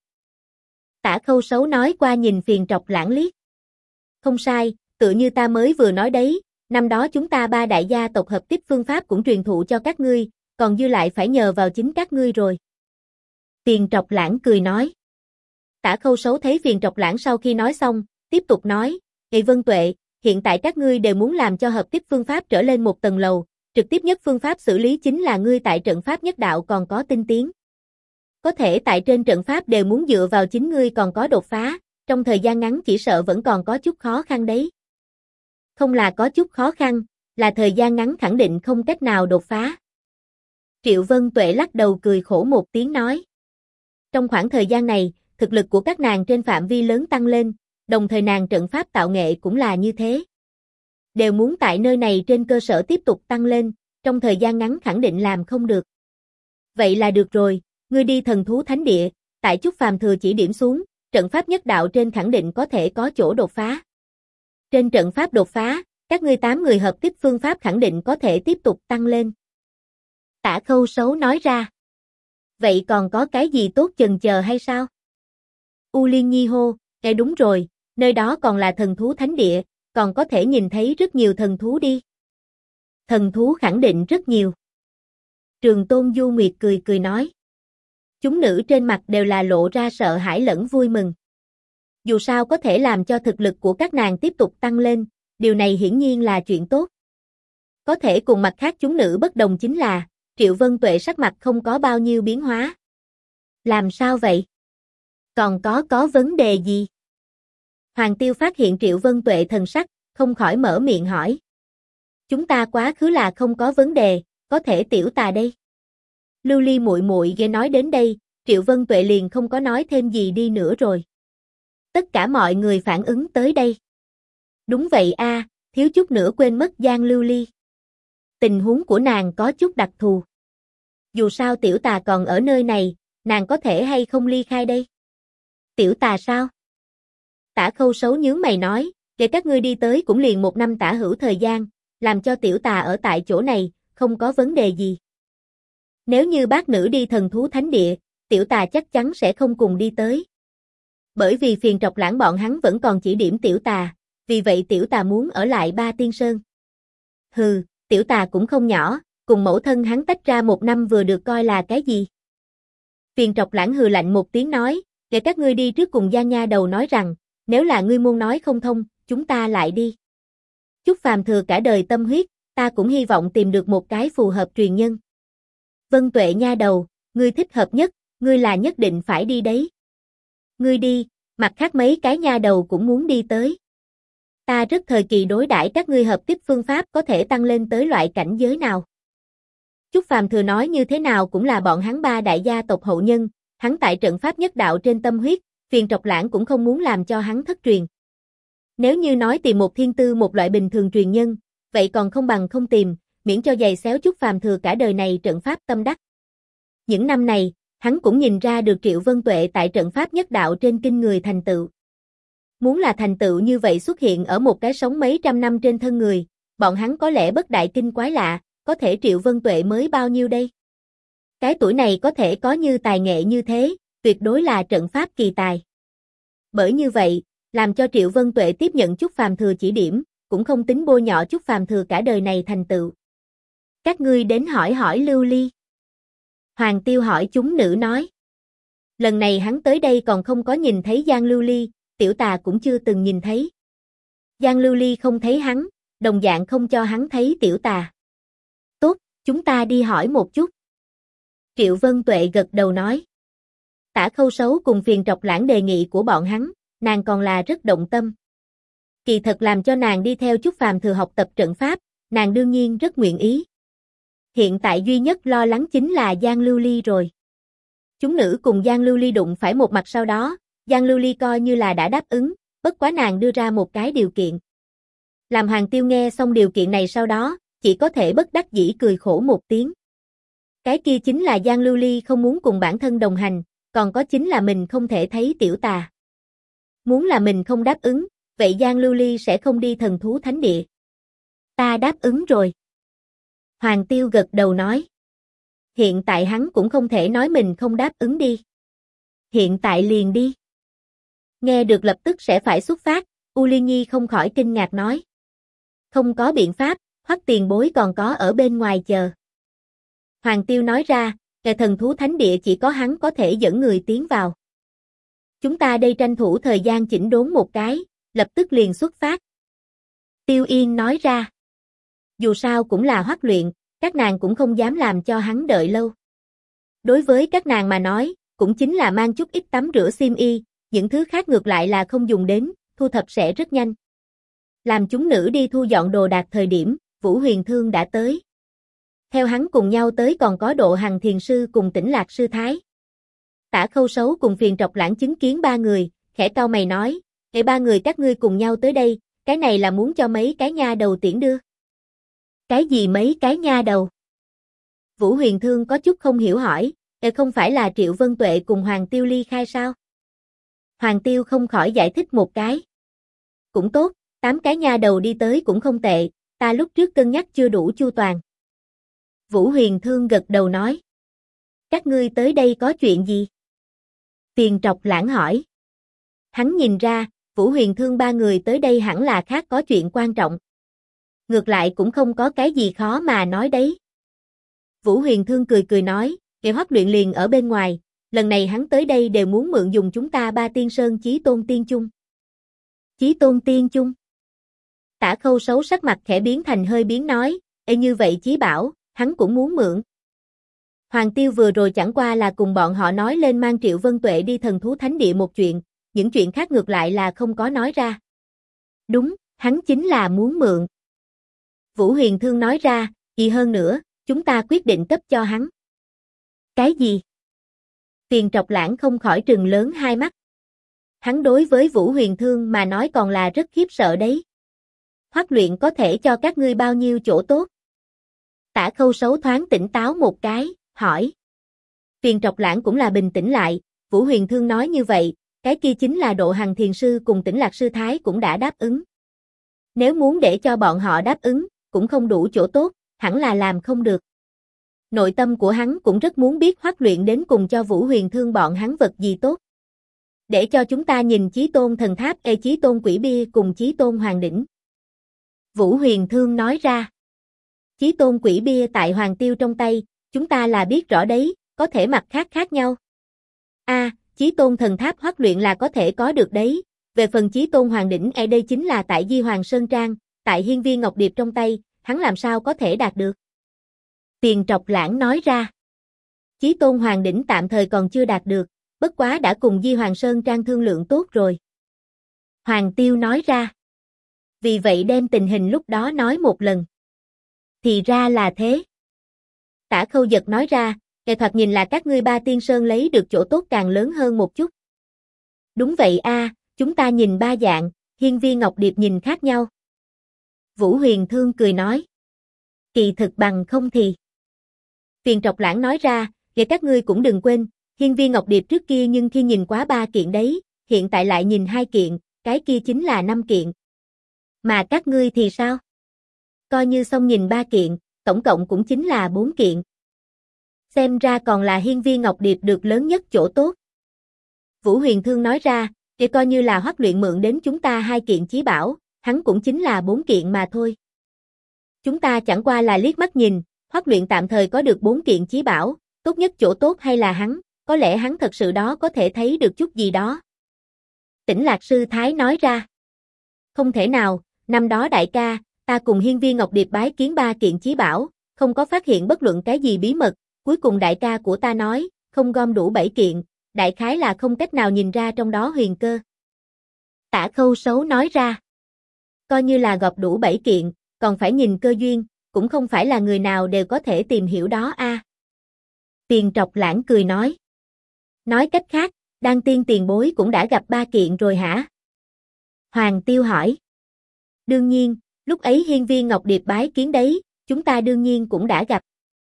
Tả Khâu Sấu nói qua nhìn Phiền Trọc Lãng liếc. Không sai, tựa như ta mới vừa nói đấy, năm đó chúng ta 3 đại gia tộc hợp tiếp phương pháp cũng truyền thụ cho các ngươi, còn dư lại phải nhờ vào chính các ngươi rồi. Phiền Trọc Lãng cười nói. Tả Khâu Sấu thấy Phiền Trọc Lãng sau khi nói xong, tiếp tục nói, Nghị Vân Tuệ, hiện tại các ngươi đều muốn làm cho hợp tiếp phương pháp trở lên một tầng lầu, trực tiếp nhất phương pháp xử lý chính là ngươi tại trận pháp nhất đạo còn có tinh tiến. Có thể tại trên trận pháp đều muốn dựa vào chính ngươi còn có đột phá, trong thời gian ngắn chỉ sợ vẫn còn có chút khó khăn đấy. Không là có chút khó khăn, là thời gian ngắn khẳng định không cách nào đột phá. Triệu Vân Tuệ lắc đầu cười khổ một tiếng nói. Trong khoảng thời gian này, thực lực của các nàng trên phạm vi lớn tăng lên, đồng thời nàng trận pháp tạo nghệ cũng là như thế. Đều muốn tại nơi này trên cơ sở tiếp tục tăng lên, trong thời gian ngắn khẳng định làm không được. Vậy là được rồi, ngươi đi thần thú thánh địa, tại Chúc Phàm Thừa chỉ điểm xuống, trận pháp nhất đạo trên khẳng định có thể có chỗ đột phá. Trên trận pháp đột phá, các ngươi 8 người hợp tiếp phương pháp khẳng định có thể tiếp tục tăng lên. Tả Khâu Sấu nói ra. Vậy còn có cái gì tốt chần chờ hay sao? U Liên Nhi hô, cái đúng rồi, nơi đó còn là thần thú thánh địa, còn có thể nhìn thấy rất nhiều thần thú đi. Thần thú khẳng định rất nhiều. Trường Tôn Du Nguyệt cười cười nói. Chúng nữ trên mặt đều là lộ ra sợ hãi lẫn vui mừng. Dù sao có thể làm cho thực lực của các nàng tiếp tục tăng lên, điều này hiển nhiên là chuyện tốt. Có thể cùng mặt khác chúng nữ bất đồng chính là, Triệu Vân Tuệ sắc mặt không có bao nhiêu biến hóa. Làm sao vậy? Còn có vấn đề gì? Hoàng Tiêu phát hiện Triệu Vân Tuệ thần sắc, không khỏi mở miệng hỏi. Chúng ta quá khứ là không có vấn đề, có thể tiểu tà đây. Lưu Ly muội muội ghé nói đến đây, Triệu Vân Tuệ liền không có nói thêm gì đi nữa rồi. Tất cả mọi người phản ứng tới đây. Đúng vậy a, thiếu chút nữa quên mất Giang Lưu Ly. Tình huống của nàng có chút đặc thù. Dù sao tiểu tà còn ở nơi này, nàng có thể hay không ly khai đây? Tiểu tà sao? Tả Khâu Sấu nhướng mày nói, để các ngươi đi tới cũng liền 1 năm tả hữu thời gian, làm cho tiểu tà ở tại chỗ này, không có vấn đề gì. Nếu như bác nữ đi thần thú thánh địa, tiểu tà chắc chắn sẽ không cùng đi tới. Bởi vì phiền trọc lãng bọn hắn vẫn còn chỉ điểm tiểu tà, vì vậy tiểu tà muốn ở lại Ba Tiên Sơn. Hừ, tiểu tà cũng không nhỏ, cùng mẫu thân hắn tách ra 1 năm vừa được coi là cái gì. Phiền trọc lãng hừ lạnh một tiếng nói, để các ngươi đi trước cùng Giang Nha Đầu nói rằng, nếu là ngươi muốn nói không thông, chúng ta lại đi. Chúc Phàm Thừa cả đời tâm huyết, ta cũng hy vọng tìm được một cái phù hợp truyền nhân. Vân Tuệ Nha Đầu, ngươi thích hợp nhất, ngươi là nhất định phải đi đấy. Ngươi đi, mặt khác mấy cái nha đầu cũng muốn đi tới. Ta rất thời kỳ đối đãi các ngươi hợp tiếp phương pháp có thể tăng lên tới loại cảnh giới nào. Chúc Phàm Thừa nói như thế nào cũng là bọn hắn 3 đại gia tộc hậu nhân, hắn tại trận pháp nhất đạo trên tâm huyết, phiền trọc lãng cũng không muốn làm cho hắn thất truyền. Nếu như nói tìm một thiên tư một loại bình thường truyền nhân, vậy còn không bằng không tìm, miễn cho giày xéo Chúc Phàm Thừa cả đời này trận pháp tâm đắc. Những năm này, hắn cũng nhìn ra được Triệu Vân Tuệ tại trận pháp nhất đạo trên kinh người thành tựu. Muốn là thành tựu như vậy xuất hiện ở một cái sống mấy trăm năm trên thân người, bọn hắn có lẽ bất đại kinh quái lạ, có thể Triệu Vân Tuệ mới bao nhiêu đây? Cái tuổi này có thể có như tài nghệ như thế, tuyệt đối là trận pháp kỳ tài. Bởi như vậy, làm cho Triệu Vân Tuệ tiếp nhận Chúc Phàm Thừa chỉ điểm, cũng không tính bôi nhọ Chúc Phàm Thừa cả đời này thành tựu. Các ngươi đến hỏi hỏi Lưu Ly. Hoàng Tiêu hỏi chúng nữ nói. Lần này hắn tới đây còn không có nhìn thấy Giang Lưu Ly, tiểu tà cũng chưa từng nhìn thấy. Giang Lưu Ly không thấy hắn, đồng dạng không cho hắn thấy tiểu tà. Tốt, chúng ta đi hỏi một chút. Triệu Vân Tuệ gật đầu nói. Tả Khâu Sấu cùng phiền trọc lãng đề nghị của bọn hắn, nàng còn là rất động tâm. Kỳ thật làm cho nàng đi theo Chúc Phàm Thừa học tập trận pháp, nàng đương nhiên rất nguyện ý. Hiện tại duy nhất lo lắng chính là Giang Lưu Ly rồi. Chúng nữ cùng Giang Lưu Ly đụng phải một mặt sau đó, Giang Lưu Ly coi như là đã đáp ứng, bất quá nàng đưa ra một cái điều kiện. Làm Hoàng Tiêu nghe xong điều kiện này sau đó, chỉ có thể bất đắc dĩ cười khổ một tiếng. Cái kia chính là Giang Lưu Ly không muốn cùng bản thân đồng hành, còn có chính là mình không thể thấy tiểu tà. Muốn là mình không đáp ứng, vậy Giang Lưu Ly sẽ không đi thần thú thánh địa. Ta đáp ứng rồi. Hoàng Tiêu gật đầu nói. Hiện tại hắn cũng không thể nói mình không đáp ứng đi. Hiện tại liền đi. Nghe được lập tức sẽ phải xuất phát, U Liên Nhi không khỏi kinh ngạc nói. Không có biện pháp, Hoắc tiền bối còn có ở bên ngoài chờ. Hoàng Tiêu nói ra, cái thần thú thánh địa chỉ có hắn có thể dẫn người tiến vào. Chúng ta đây tranh thủ thời gian chỉnh đốn một cái, lập tức liền xuất phát. Tiêu Yên nói ra. Dù sao cũng là Hoắc luyện, các nàng cũng không dám làm cho hắn đợi lâu. Đối với các nàng mà nói, cũng chính là mang chút ít tắm rửa xiêm y, những thứ khác ngược lại là không dùng đến, thu thập sẽ rất nhanh. Làm chúng nữ đi thu dọn đồ đạc thời điểm, Vũ Huyền Thương đã tới. Theo hắn cùng nhau tới còn có Độ Hằng Thiền Sư cùng Tĩnh Lạc Sư Thái. Tả Khâu Sấu cùng Phiền Trọc Lãng chứng kiến ba người, khẽ cau mày nói, ba người các ngươi cùng nhau tới đây, cái này là muốn cho mấy cái nha đầu tiễn đưa. Cái gì mấy cái nha đầu? Vũ Huyền Thương có chút không hiểu hỏi, không phải là Triệu Vân Tuệ cùng Hoàng Tiêu ly khai sao? Hoàng Tiêu không khỏi giải thích một cái. Cũng tốt, 8 cái nha đầu đi tới cũng không tệ, ta lúc trước cân nhắc chưa đủ chu toàn. Vũ Huyền Thương gật đầu nói. Các ngươi tới đây có chuyện gì? Phiền Trọc Lãng hỏi. Hắn nhìn ra, Vũ Huyền Thương ba người tới đây hẳn là khác có chuyện quan trọng. Ngược lại cũng không có cái gì khó mà nói đấy. Vũ Huyền Thương cười cười nói, Hoắc Luyện liền ở bên ngoài, lần này hắn tới đây đều muốn mượn dùng chúng ta Ba Tiên Sơn Chí Tôn Tiên Chung. Chí Tôn Tiên Chung. Tả Khâu Sấu sắc mặt khẽ biến thành hơi biến nói, như vậy Chí bảo, hắn cũng muốn mượn. Hoàng Tiêu vừa rồi chẳng qua là cùng bọn họ nói lên mang Triệu Vân Tuệ đi Thần Thú Thánh Địa một chuyện, những chuyện khác ngược lại là không có nói ra. Đúng, hắn chính là muốn mượn. Vũ Huyền Thương nói ra, gì hơn nữa, chúng ta quyết định cấp cho hắn. Cái gì? Phiền Trọc Lãng không khỏi trừng lớn hai mắt. Hắn đối với Vũ Huyền Thương mà nói còn là rất khiếp sợ đấy. Hoắc Luyện có thể cho các ngươi bao nhiêu chỗ tốt? Tả Khâu Sấu thoáng tỉnh táo một cái, hỏi. Phiền Trọc Lãng cũng là bình tĩnh lại, Vũ Huyền Thương nói như vậy, cái kia chính là Độ Hằng Thiền Sư cùng Tĩnh Lạc Sư Thái cũng đã đáp ứng. Nếu muốn để cho bọn họ đáp ứng, cũng không đủ chỗ tốt, hẳn là làm không được. Nội tâm của hắn cũng rất muốn biết Hoắc Luyện đến cùng cho Vũ Huyền Thương bọn hắn vật gì tốt. Để cho chúng ta nhìn Chí Tôn Thần Tháp, Chí Tôn Quỷ Bia cùng Chí Tôn Hoàng Đỉnh. Vũ Huyền Thương nói ra. Chí Tôn Quỷ Bia tại Hoàng Tiêu trong tay, chúng ta là biết rõ đấy, có thể mặt khác khác nhau. Chí Tôn Thần Tháp Hoắc Luyện là có thể có được đấy, về phần Chí Tôn Hoàng Đỉnh đây chính là tại Di Hoàng Sơn Trang, tại Hiên Viên Ngọc Điệp trong tay, hắn làm sao có thể đạt được. Phiền Trọc Lãng nói ra. Chí Tôn Hoàng Đỉnh tạm thời còn chưa đạt được, bất quá đã cùng Di Hoàng Sơn Trang thương lượng tốt rồi. Hoàng Tiêu nói ra. Vì vậy đem tình hình lúc đó nói một lần. Thì ra là thế. Tả Khâu Dật nói ra, thoạt nhìn là các ngươi Ba Tiên Sơn lấy được chỗ tốt càng lớn hơn một chút. Đúng vậy chúng ta nhìn ba dạng, Hiên Viên Ngọc Điệp nhìn khác nhau. Vũ Huyền Thương cười nói. Kỳ thực bằng không thì. Phiền Trọc Lãng nói ra, các ngươi cũng đừng quên, Hiên Viên Ngọc Điệp trước kia nhưng khi nhìn quá 3 kiện đấy, hiện tại lại nhìn 2 kiện, cái kia chính là 5 kiện. Mà các ngươi thì sao? Coi như xong nhìn 3 kiện, tổng cộng cũng chính là 4 kiện. Xem ra còn là Hiên Viên Ngọc Điệp được lớn nhất chỗ tốt. Vũ Huyền Thương nói ra, coi như là Hoắc Luyện mượn đến chúng ta 2 kiện chí bảo, hắn cũng chính là 4 kiện mà thôi. Chúng ta chẳng qua là liếc mắt nhìn, Hoắc Luyện tạm thời có được 4 kiện chí bảo, tốt nhất chỗ tốt hay là hắn, có lẽ hắn thật sự đó có thể thấy được chút gì đó. Tĩnh Lạc Sư Thái nói ra. Không thể nào, năm đó đại ca, ta cùng Hiên Viên Ngọc Điệp bái kiến 3 kiện chí bảo, không có phát hiện bất luận cái gì bí mật, cuối cùng đại ca của ta nói, không gom đủ 7 kiện, đại khái là không cách nào nhìn ra trong đó huyền cơ. Tả Khâu Sấu nói ra. Coi như là gọp đủ 7 kiện, còn phải nhìn cơ duyên, cũng không phải là người nào đều có thể tìm hiểu đó Phiền Trọc Lãng cười nói. Nói cách khác, Đan Tiên tiền bối cũng đã gặp 3 kiện rồi hả? Hoàng Tiêu hỏi. Đương nhiên, lúc ấy Hiên Viên Ngọc Điệp bái kiến đấy, chúng ta đương nhiên cũng đã gặp.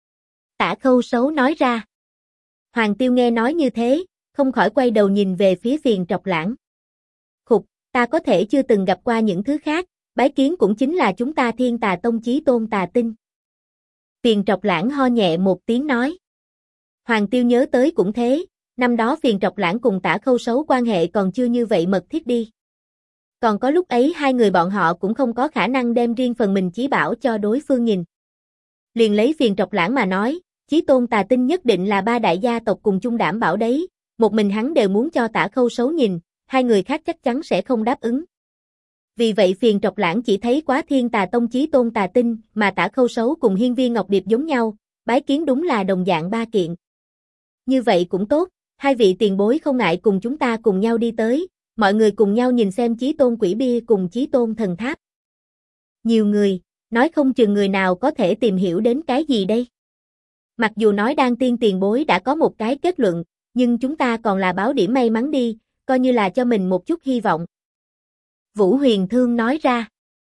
Tả Khâu Sấu nói ra. Hoàng Tiêu nghe nói như thế, không khỏi quay đầu nhìn về phía Phiền Trọc Lãng. Khục, ta có thể chưa từng gặp qua những thứ khác, bái kiến cũng chính là chúng ta Thiên Tà Tông Chí Tôn Tà Tinh. Phiền Trọc Lãng ho nhẹ một tiếng nói. Hoàng Tiêu nhớ tới cũng thế, năm đó Phiền Trọc Lãng cùng Tả Khâu Sấu quan hệ còn chưa như vậy mật thiết đi. Còn có lúc ấy hai người bọn họ cũng không có khả năng đem riêng phần mình chí bảo cho đối phương nhìn. Liền lấy Phiền Trọc Lãng mà nói, Chí Tôn Tà Tinh nhất định là 3 đại gia tộc cùng chung đảm bảo đấy, một mình hắn đều muốn cho Tả Khâu Sấu nhìn, hai người khác chắc chắn sẽ không đáp ứng. Vì vậy Phiền Trọc Lãng chỉ thấy quá Thiên Tà Tông Chí Tôn Tà Tinh, mà Tả Khâu Sấu cùng Hiên Viên Ngọc Điệp giống nhau, bái kiến đúng là đồng dạng 3 kiện. Như vậy cũng tốt, hai vị tiền bối không ngại cùng chúng ta cùng nhau đi tới, mọi người cùng nhau nhìn xem Chí Tôn Quỷ Bia cùng Chí Tôn Thần Tháp. Nhiều người, nói không chừng người nào có thể tìm hiểu đến cái gì đây. Mặc dù nói Đan Tiên tiền bối đã có một cái kết luận, nhưng chúng ta còn là báo điểm may mắn đi, coi như là cho mình một chút hy vọng. Vũ Huyền Thương nói ra.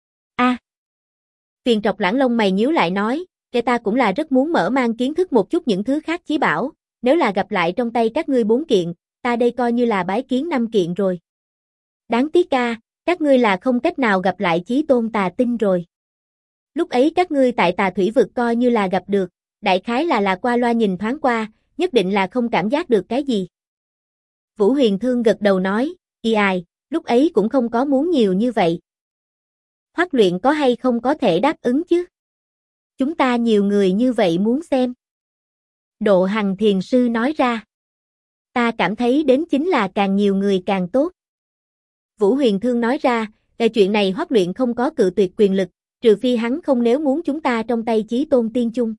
Phiền Trọc Lãng lông mày nhíu lại nói, kẻ ta cũng là rất muốn mở mang kiến thức một chút những thứ khác chí bảo, nếu là gặp lại trong tay các ngươi 4 kiện, ta đây coi như là bái kiến 5 kiện rồi. Đáng tiếc các ngươi là không cách nào gặp lại Chí Tôn Tà Tinh rồi. Lúc ấy các ngươi tại Tà Thủy Vực coi như là gặp được, đại khái là qua loa nhìn thoáng qua, nhất định là không cảm giác được cái gì. Vũ Huyền Thương gật đầu nói, lúc ấy cũng không có muốn nhiều như vậy. Hoắc Luyện có hay không có thể đáp ứng chứ? Chúng ta nhiều người như vậy muốn xem. Độ Hằng Thiền Sư nói ra. Ta cảm thấy đến chính là càng nhiều người càng tốt. Vũ Huyền Thương nói ra, chuyện này Hoắc Luyện không có cự tuyệt quyền lực, trừ phi hắn không nếu muốn chúng ta trong tay Chí Tôn Tiên Chung.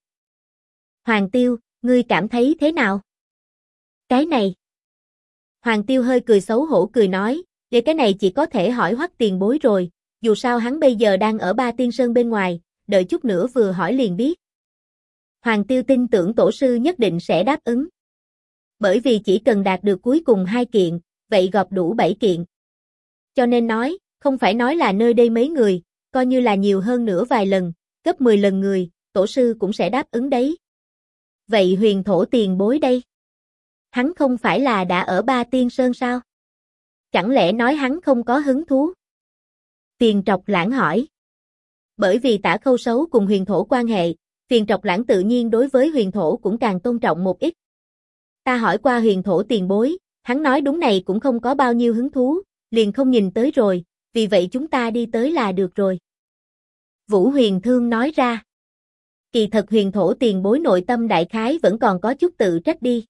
Hoàng Tiêu, ngươi cảm thấy thế nào? Cái này. Hoàng Tiêu hơi cười xấu hổ cười nói, về cái này chỉ có thể hỏi Hoắc tiền bối rồi, dù sao hắn bây giờ đang ở Ba Tiên Sơn bên ngoài, đợi chút nữa vừa hỏi liền biết. Hoàng Tiêu tin tưởng tổ sư nhất định sẽ đáp ứng. Bởi vì chỉ cần đạt được cuối cùng 2 kiện, vậy gộp đủ 7 kiện. Cho nên nói, không phải nói là nơi đây mấy người, coi như là nhiều hơn nữa vài lần, gấp 10 lần người, tổ sư cũng sẽ đáp ứng đấy. Vậy Huyền Thổ tiền bối đây? Hắn không phải là đã ở Ba Tiên Sơn sao? Chẳng lẽ nói hắn không có hứng thú? Phiền Trọc Lãng hỏi. Bởi vì Tả Khâu Sấu cùng Huyền Thổ quan hệ, Phiền Trọc Lãng tự nhiên đối với Huyền Thổ cũng càng tôn trọng một ít. Ta hỏi qua Huyền Thổ tiền bối, hắn nói đúng này cũng không có bao nhiêu hứng thú, liền không nhìn tới rồi, vì vậy chúng ta đi tới là được rồi. Vũ Huyền Thương nói ra. Kỳ thật Huyền Thổ tiền bối nội tâm đại khái vẫn còn có chút tự trách đi.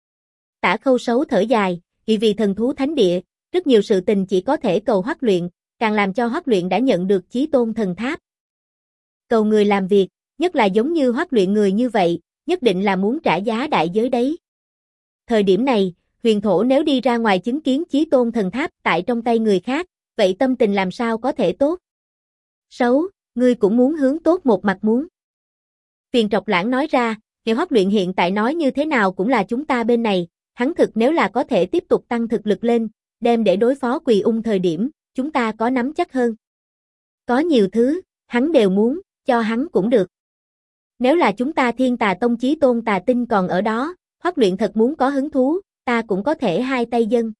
Tả Khâu Sấu thở dài, vì thần thú thánh địa, rất nhiều sự tình chỉ có thể cầu Hoắc Luyện, càng làm cho Hoắc Luyện đã nhận được Chí Tôn Thần Tháp. Cầu người làm việc, nhất là giống như Hoắc Luyện người như vậy, nhất định là muốn trả giá đại giới đấy. Thời điểm này, Huyền Thổ nếu đi ra ngoài chứng kiến Chí Tôn Thần Tháp tại trong tay người khác, vậy tâm tình làm sao có thể tốt? Xấu, ngươi cũng muốn hướng tốt một mặt muốn. Phiền Trọc Lãng nói ra, nếu Hoắc Luyện hiện tại nói như thế nào cũng là chúng ta bên này, hắn thực nếu là có thể tiếp tục tăng thực lực lên, đem để đối phó Quỳ Ung thời điểm, chúng ta có nắm chắc hơn. Có nhiều thứ, hắn đều muốn, cho hắn cũng được. Nếu là chúng ta Thiên Tà Tông Chí Tôn Tà Tinh còn ở đó, Hoắc Luyện thật muốn có hứng thú, ta cũng có thể hai tay dâng.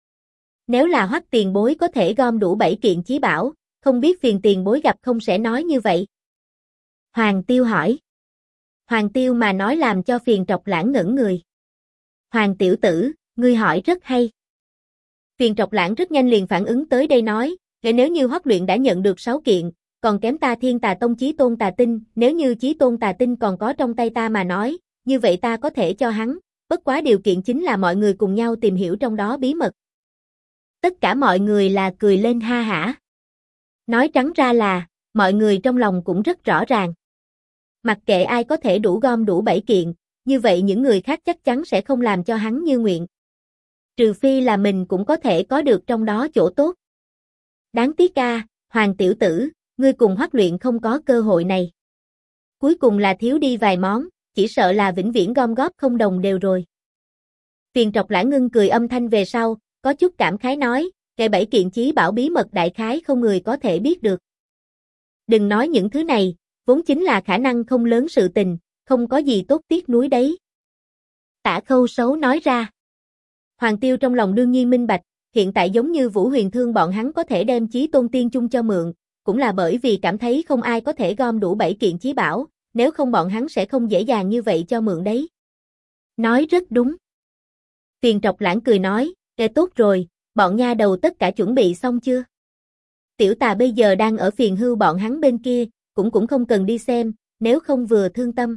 Nếu là Hoắc tiền bối có thể gom đủ 7 kiện chí bảo, không biết Phiền tiền bối gặp không sẽ nói như vậy. Hoàng Tiêu hỏi. Hoàng Tiêu mà nói làm cho Phiền Trọc Lãng ngẩn người. Hoàng tiểu tử, ngươi hỏi rất hay. Phiền Trọc Lãng rất nhanh liền phản ứng tới đây nói, nếu như Hoắc Luyện đã nhận được 6 kiện, còn kém ta Thiên Tà Tông Chí Tôn Tà Tinh, nếu như Chí Tôn Tà Tinh còn có trong tay ta mà nói, như vậy ta có thể cho hắn, bất quá điều kiện chính là mọi người cùng nhau tìm hiểu trong đó bí mật. Tất cả mọi người là cười lên ha hả. Nói trắng ra là, mọi người trong lòng cũng rất rõ ràng. Mặc kệ ai có thể đủ gom đủ 7 kiện, như vậy những người khác chắc chắn sẽ không làm cho hắn như nguyện. Trừ phi là mình cũng có thể có được trong đó chỗ tốt. Đáng tiếc Hoàng tiểu tử, ngươi cùng Hoắc Luyện không có cơ hội này. Cuối cùng là thiếu đi vài món, chỉ sợ là vĩnh viễn gom góp không đồng đều rồi. Phiền Trọc Lãng ngưng cười âm thanh về sau, có chút cảm khái nói, cái 7 kiện chí bảo bí mật đại khái không người có thể biết được. Đừng nói những thứ này, vốn chính là khả năng không lớn sự tình, không có gì tốt tiếc nuối đấy. Tả Khâu Sấu nói ra. Hoàng Tiêu trong lòng đương nhiên minh bạch, hiện tại giống như Vũ Huyền Thương bọn hắn có thể đem Chí Tôn Tiên Chung cho mượn, cũng là bởi vì cảm thấy không ai có thể gom đủ 7 kiện chí bảo, nếu không bọn hắn sẽ không dễ dàng như vậy cho mượn đấy. Nói rất đúng. Phiền Trọc Lãng cười nói, tốt rồi, bọn nha đầu tất cả chuẩn bị xong chưa? Tiểu Tà bây giờ đang ở Phiền Hưu bọn hắn bên kia, cũng không cần đi xem, nếu không vừa thương tâm.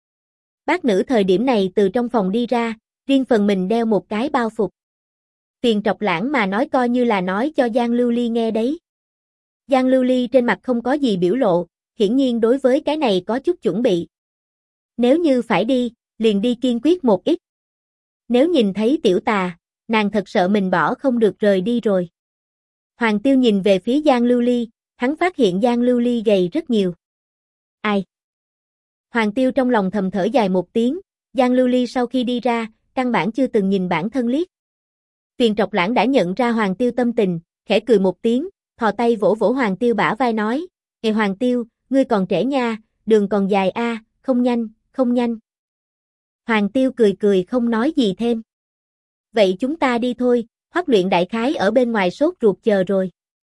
Bác nữ thời điểm này từ trong phòng đi ra, riêng phần mình đeo một cái bao phục. Phiền Trọc Lãng mà nói coi như là nói cho Giang Lưu Ly nghe đấy. Giang Lưu Ly trên mặt không có gì biểu lộ, hiển nhiên đối với cái này có chút chuẩn bị. Nếu như phải đi, liền đi kiên quyết một ít. Nếu nhìn thấy tiểu tà, nàng thật sợ mình bỏ không được rời đi rồi. Hoàng Tiêu nhìn về phía Giang Lưu Ly, hắn phát hiện Giang Lưu Ly gầy rất nhiều. Ai? Hoàng Tiêu trong lòng thầm thở dài một tiếng, Giang Lưu Ly sau khi đi ra, căn bản chưa từng nhìn bản thân liếc. Tuyền Trọc Lãng đã nhận ra Hoàng Tiêu tâm tình, khẽ cười một tiếng, thò tay vỗ vỗ Hoàng Tiêu bả vai nói, "Ê Hoàng Tiêu, ngươi còn trẻ nha, đường còn dài a, không nhanh, không nhanh." Hoàng Tiêu cười cười không nói gì thêm. "Vậy chúng ta đi thôi, Hoắc Luyện đại khái ở bên ngoài sốt ruột chờ rồi."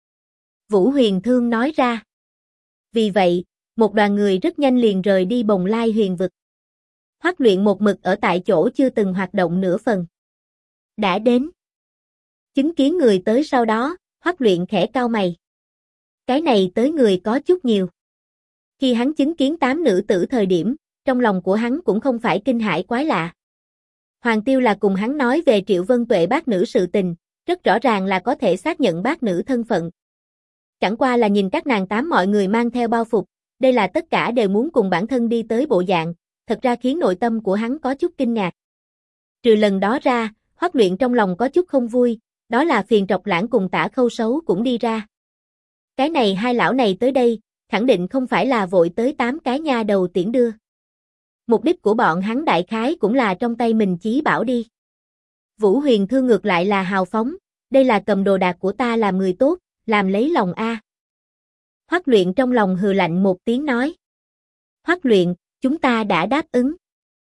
Vũ Huyền Thương nói ra. Vì vậy, một đoàn người rất nhanh liền rời đi Bồng Lai Huyền vực. Hoắc Luyện một mực ở tại chỗ chưa từng hoạt động nửa phần. Đã đến. Chứng kiến người tới sau đó, Hoắc Luyện khẽ cau mày. Cái này tới người có chút nhiều. Khi hắn chứng kiến 8 nữ tử thời điểm, trong lòng của hắn cũng không phải kinh hãi quái lạ. Hoàng Tiêu là cùng hắn nói về Triệu Vân Tuệ bác nữ sự tình, rất rõ ràng là có thể xác nhận bác nữ thân phận. Chẳng qua là nhìn các nàng 8 mọi người mang theo bao phục, đây là tất cả đều muốn cùng bản thân đi tới bộ dạng, thật ra khiến nội tâm của hắn có chút kinh ngạc. Trừ lần đó ra, Hoắc Luyện trong lòng có chút không vui, đó là Phiền Trọc Lãng cùng Tả Khâu Sấu cũng đi ra. Cái này hai lão này tới đây, khẳng định không phải là vội tới 8 cái nha đầu tiễn đưa. Mục đích của bọn hắn đại khái cũng là trong tay mình chí bảo đi. Vũ Huyền Thương ngược lại là hào phóng, đây là cầm đồ đạc của ta làm người tốt, làm lấy lòng a. Hoắc Luyện trong lòng hừ lạnh một tiếng nói. Hoắc Luyện, chúng ta đã đáp ứng.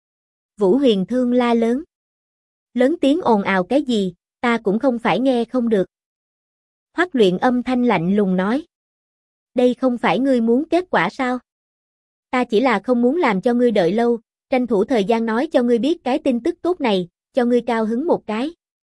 Vũ Huyền Thương la lớn. Lớn tiếng ồn ào cái gì, ta cũng không phải nghe không được. Hoắc Luyện âm thanh lạnh lùng nói. Đây không phải ngươi muốn kết quả sao? Ta chỉ là không muốn làm cho ngươi đợi lâu, tranh thủ thời gian nói cho ngươi biết cái tin tức tốt này, cho ngươi cao hứng một cái.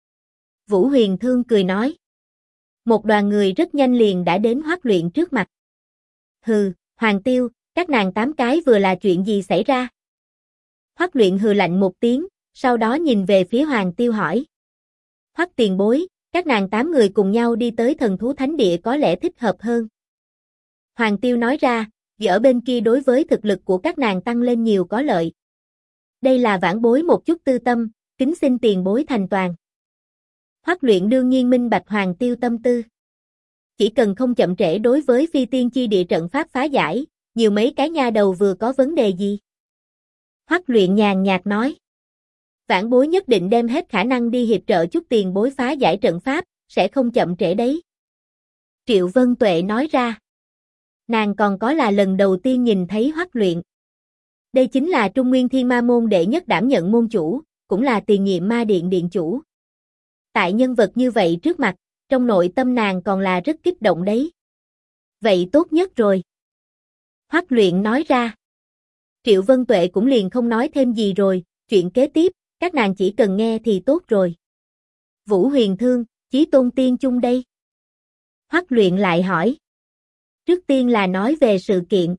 Vũ Huyền Thương cười nói. Một đoàn người rất nhanh liền đã đến Hoắc Luyện trước mặt. Hừ, Hoàng Tiêu, các nàng 8 cái vừa là chuyện gì xảy ra? Hoắc Luyện hừ lạnh một tiếng, sau đó nhìn về phía Hoàng Tiêu hỏi. Hoắc tiền bối, các nàng 8 người cùng nhau đi tới thần thú thánh địa có lẽ thích hợp hơn. Hoàng Tiêu nói ra, vì ở bên kia đối với thực lực của các nàng tăng lên nhiều có lợi. Đây là vãn bối một chút tư tâm, kính xin tiền bối thành toàn. Hoắc Luyện đương nhiên minh bạch Hoàng Tiêu tâm tư. Chỉ cần không chậm trễ đối với phi tiên chi địa trận pháp phá giải, nhiều mấy cái nha đầu vừa có vấn đề gì. Hoắc Luyện nhàn nhạt nói. Vãn bối nhất định đem hết khả năng đi hiệp trợ chút tiền bối phá giải trận pháp, sẽ không chậm trễ đấy. Triệu Vân Tuệ nói ra. Nàng còn có là lần đầu tiên nhìn thấy Hoắc Luyện. Đây chính là Trung Nguyên Thiên Ma môn đệ nhất đảm nhận môn chủ, cũng là tiền nhiệm ma điện điện chủ. Tại nhân vật như vậy trước mặt, trong nội tâm nàng còn là rất kích động đấy. Vậy tốt nhất rồi. Hoắc Luyện nói ra. Triệu Vân Tuệ cũng liền không nói thêm gì rồi, chuyện kế tiếp, các nàng chỉ cần nghe thì tốt rồi. Vũ Huyền Thương, Chí Tôn Tiên chung đây. Hoắc Luyện lại hỏi. Trước tiên là nói về sự kiện.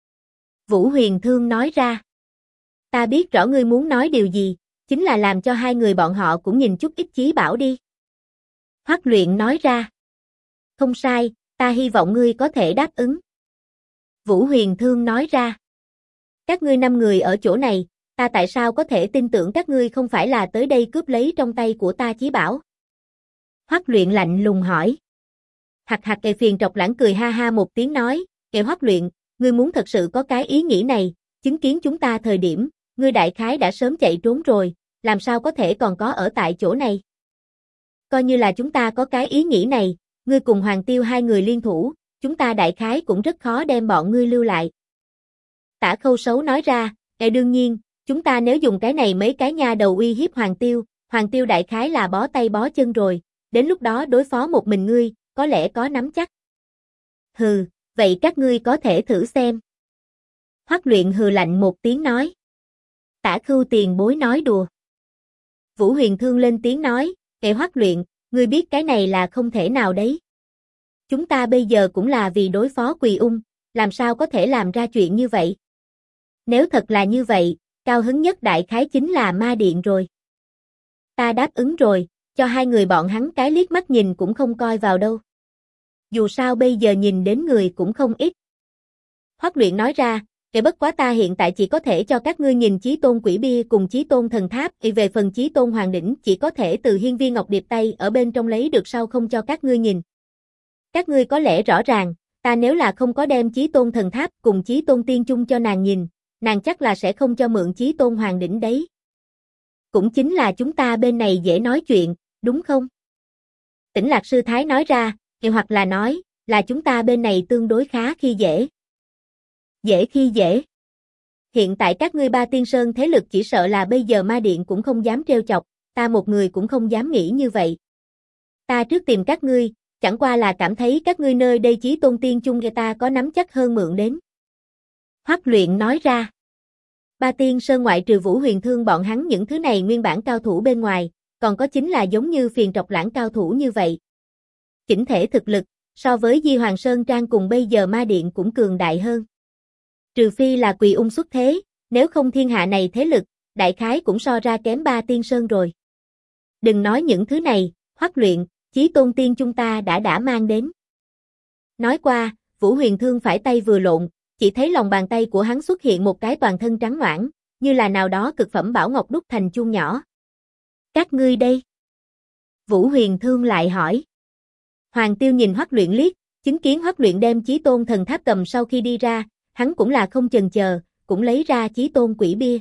Vũ Huyền Thương nói ra. Ta biết rõ ngươi muốn nói điều gì, chính là làm cho hai người bọn họ cũng nhìn chút ít chí bảo đi. Hoắc Luyện nói ra. Không sai, ta hy vọng ngươi có thể đáp ứng. Vũ Huyền Thương nói ra. Các ngươi 5 người ở chỗ này, ta tại sao có thể tin tưởng các ngươi không phải là tới đây cướp lấy trong tay của ta chí bảo? Hoắc Luyện lạnh lùng hỏi. Hạc hạc kề Phiền Trọc Lãng cười ha ha một tiếng nói, kề Hoắc Luyện, ngươi muốn thật sự có cái ý nghĩ này, chứng kiến chúng ta thời điểm, ngươi đại khái đã sớm chạy trốn rồi, làm sao có thể còn có ở tại chỗ này? Coi như là chúng ta có cái ý nghĩ này, ngươi cùng Hoàng Tiêu hai người liên thủ, chúng ta đại khái cũng rất khó đem bọn ngươi lưu lại. Tả Khâu Sấu nói ra, đương nhiên, chúng ta nếu dùng cái này mấy cái nha đầu uy hiếp Hoàng Tiêu đại khái là bó tay bó chân rồi, đến lúc đó đối phó một mình ngươi, có lẽ có nắm chắc. Hừ, vậy các ngươi có thể thử xem. Hoắc Luyện hừ lạnh một tiếng nói. Tả Khưu tiền bối nói đùa. Vũ Huyền Thương lên tiếng nói, Hoắc Luyện, ngươi biết cái này là không thể nào đấy. Chúng ta bây giờ cũng là vì đối phó Quỳ Ung, làm sao có thể làm ra chuyện như vậy? Nếu thật là như vậy, cao hứng nhất đại khái chính là ma điện rồi. Ta đáp ứng rồi, cho hai người bọn hắn cái liếc mắt nhìn cũng không coi vào đâu. Dù sao bây giờ nhìn đến người cũng không ít. Hoắc Luyện nói ra, Bất quá ta hiện tại chỉ có thể cho các ngươi nhìn Chí Tôn Quỷ Bia cùng Chí Tôn Thần Tháp, về phần Chí Tôn Hoàng Đỉnh chỉ có thể từ Hiên Viên Ngọc Điệp tay ở bên trong lấy được, sau không cho các ngươi nhìn. Các ngươi có lẽ rõ ràng, ta nếu là không có đem Chí Tôn Thần Tháp cùng Chí Tôn Tiên Chung cho nàng nhìn, nàng chắc là sẽ không cho mượn Chí Tôn Hoàng Đỉnh đấy. Cũng chính là chúng ta bên này dễ nói chuyện, đúng không? Tỉnh Lạc Sư Thái nói ra, hoặc là nói, là chúng ta bên này tương đối khá khi dễ. Dễ khi dễ. Hiện tại các ngươi Ba Tiên Sơn thế lực chỉ sợ là bây giờ Ma Điện cũng không dám trêu chọc, ta một người cũng không dám nghĩ như vậy. Ta trước tìm các ngươi, chẳng qua là cảm thấy các ngươi nơi đây Chí Tôn Tiên Chung ta có nắm chắc hơn mượn đến. Hoắc Luyện nói ra. Ba Tiên Sơn ngoại trừ Vũ Huyền Thương bọn hắn những thứ này nguyên bản cao thủ bên ngoài, còn có chính là giống như Phiền Trọc Lãng cao thủ như vậy. Chỉnh thể thực lực, so với Di Hoàng Sơn Trang cùng bây giờ Ma Điện cũng cường đại hơn. Trừ phi là Quỳ Ung xuất thế, nếu không thiên hạ này thế lực, đại khái cũng so ra kém Ba Tiên Sơn rồi. Đừng nói những thứ này, Hoắc Luyện, Chí Tôn Tiên chúng ta đã mang đến. Nói qua, Vũ Huyền Thương phải tay vừa lộn, chỉ thấy lòng bàn tay của hắn xuất hiện một cái toàn thân trắng noãn, như là nào đó cực phẩm bảo ngọc đúc thành chuông nhỏ. Các ngươi đây? Vũ Huyền Thương lại hỏi. Hoàng Tiêu nhìn Hoắc Luyện liếc, chứng kiến Hoắc Luyện đem Chí Tôn Thần Tháp cầm sau khi đi ra, hắn cũng là không chần chờ, cũng lấy ra Chí Tôn Quỷ Bia.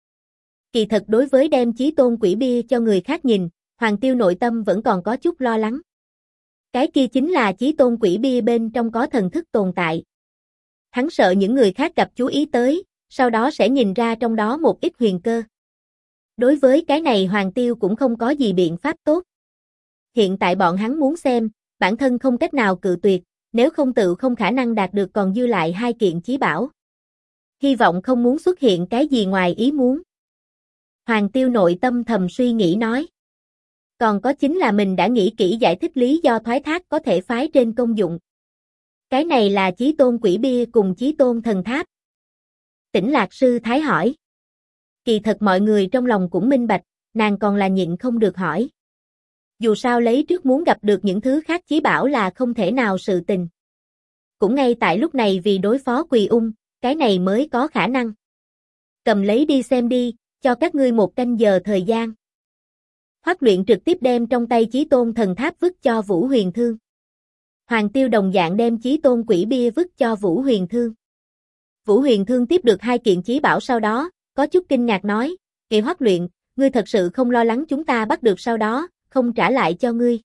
Kỳ thật đối với đem Chí Tôn Quỷ Bia cho người khác nhìn, Hoàng Tiêu nội tâm vẫn còn có chút lo lắng. Cái kia chính là Chí Tôn Quỷ Bia bên trong có thần thức tồn tại. Hắn sợ những người khác gặp chú ý tới, sau đó sẽ nhìn ra trong đó một ít huyền cơ. Đối với cái này Hoàng Tiêu cũng không có gì biện pháp tốt. Hiện tại bọn hắn muốn xem, bản thân không cách nào cự tuyệt, nếu không tự không khả năng đạt được còn dư lại 2 kiện chí bảo. Hy vọng không muốn xuất hiện cái gì ngoài ý muốn. Hoàng Tiêu nội tâm thầm suy nghĩ nói. Còn có chính là mình đã nghĩ kỹ giải thích lý do thoái thác có thể phái trên công dụng. Cái này là Chí Tôn Quỷ Bia cùng Chí Tôn Thần Tháp. Tỉnh Lạc Sư Thái hỏi. Kỳ thật mọi người trong lòng cũng minh bạch, nàng còn là nhịn không được hỏi. Dù sao lấy trước muốn gặp được những thứ khác chí bảo là không thể nào sự tình. Cũng ngay tại lúc này vì đối phó Quỳ Ung, cái này mới có khả năng. Cầm lấy đi xem đi, cho các ngươi 1 canh giờ thời gian. Hoắc Luyện trực tiếp đem trong tay Chí Tôn Thần Tháp vứt cho Vũ Huyền Thương. Hoàng Tiêu đồng dạng đem Chí Tôn Quỷ Bia vứt cho Vũ Huyền Thương. Vũ Huyền Thương tiếp được 2 kiện chí bảo sau đó, có chút kinh ngạc nói, "Kỳ Hoắc Luyện, ngươi thật sự không lo lắng chúng ta bắt được sau đó, không trả lại cho ngươi?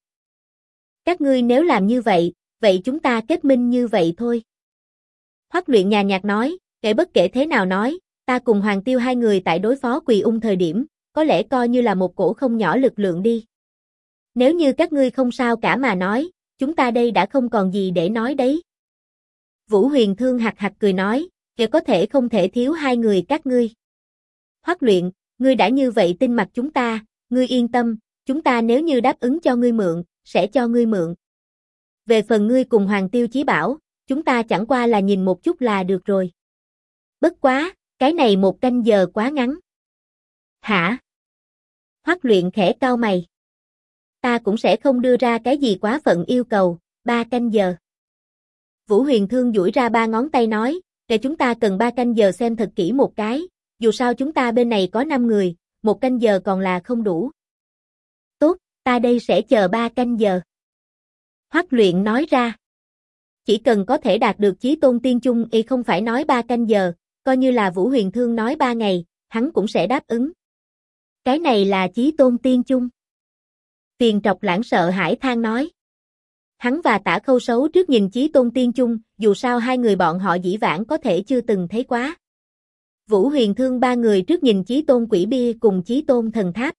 Các ngươi nếu làm như vậy, vậy chúng ta kết minh như vậy thôi." Hoắc Luyện nhàn nhạt nói, bất kể thế nào nói, ta cùng Hoàng Tiêu 2 người tại đối phó Quỳ Ung thời điểm, có lẽ coi như là một cổ không nhỏ lực lượng đi. Nếu như các ngươi không sao cả mà nói, chúng ta đây đã không còn gì để nói đấy. Vũ Huyền Thương hạc hạc cười nói, có thể không thể thiếu 2 người các ngươi. Hoắc Luyện, ngươi đã như vậy tin mặt chúng ta, ngươi yên tâm, chúng ta nếu như đáp ứng cho ngươi mượn, sẽ cho ngươi mượn. Về phần ngươi cùng Hoàng Tiêu chí bảo, chúng ta chẳng qua là nhìn một chút là được rồi. Bất quá, cái này 1 canh giờ quá ngắn. Hả? Hoắc Luyện khẽ cau mày. Ta cũng sẽ không đưa ra cái gì quá phận yêu cầu, 3 canh giờ. Vũ Huyền Thương duỗi ra 3 ngón tay nói, chúng ta cần 3 canh giờ xem thật kỹ một cái, dù sao chúng ta bên này có 5 người, 1 canh giờ còn là không đủ. Tốt, ta đây sẽ chờ 3 canh giờ. Hoắc Luyện nói ra. Chỉ cần có thể đạt được Chí Tôn Tiên Chung không phải nói 3 canh giờ, coi như là Vũ Huyền Thương nói 3 ngày, hắn cũng sẽ đáp ứng. Cái này là Chí Tôn Tiên Chung. Phiền Trọc Lãng sợ hãi than nói. Hắn và Tả Khâu Sấu trước nhìn Chí Tôn Tiên Chung, dù sao 2 người bọn họ dĩ vãng có thể chưa từng thấy quá. Vũ Huyền Thương 3 người trước nhìn Chí Tôn Quỷ Bia cùng Chí Tôn Thần Tháp.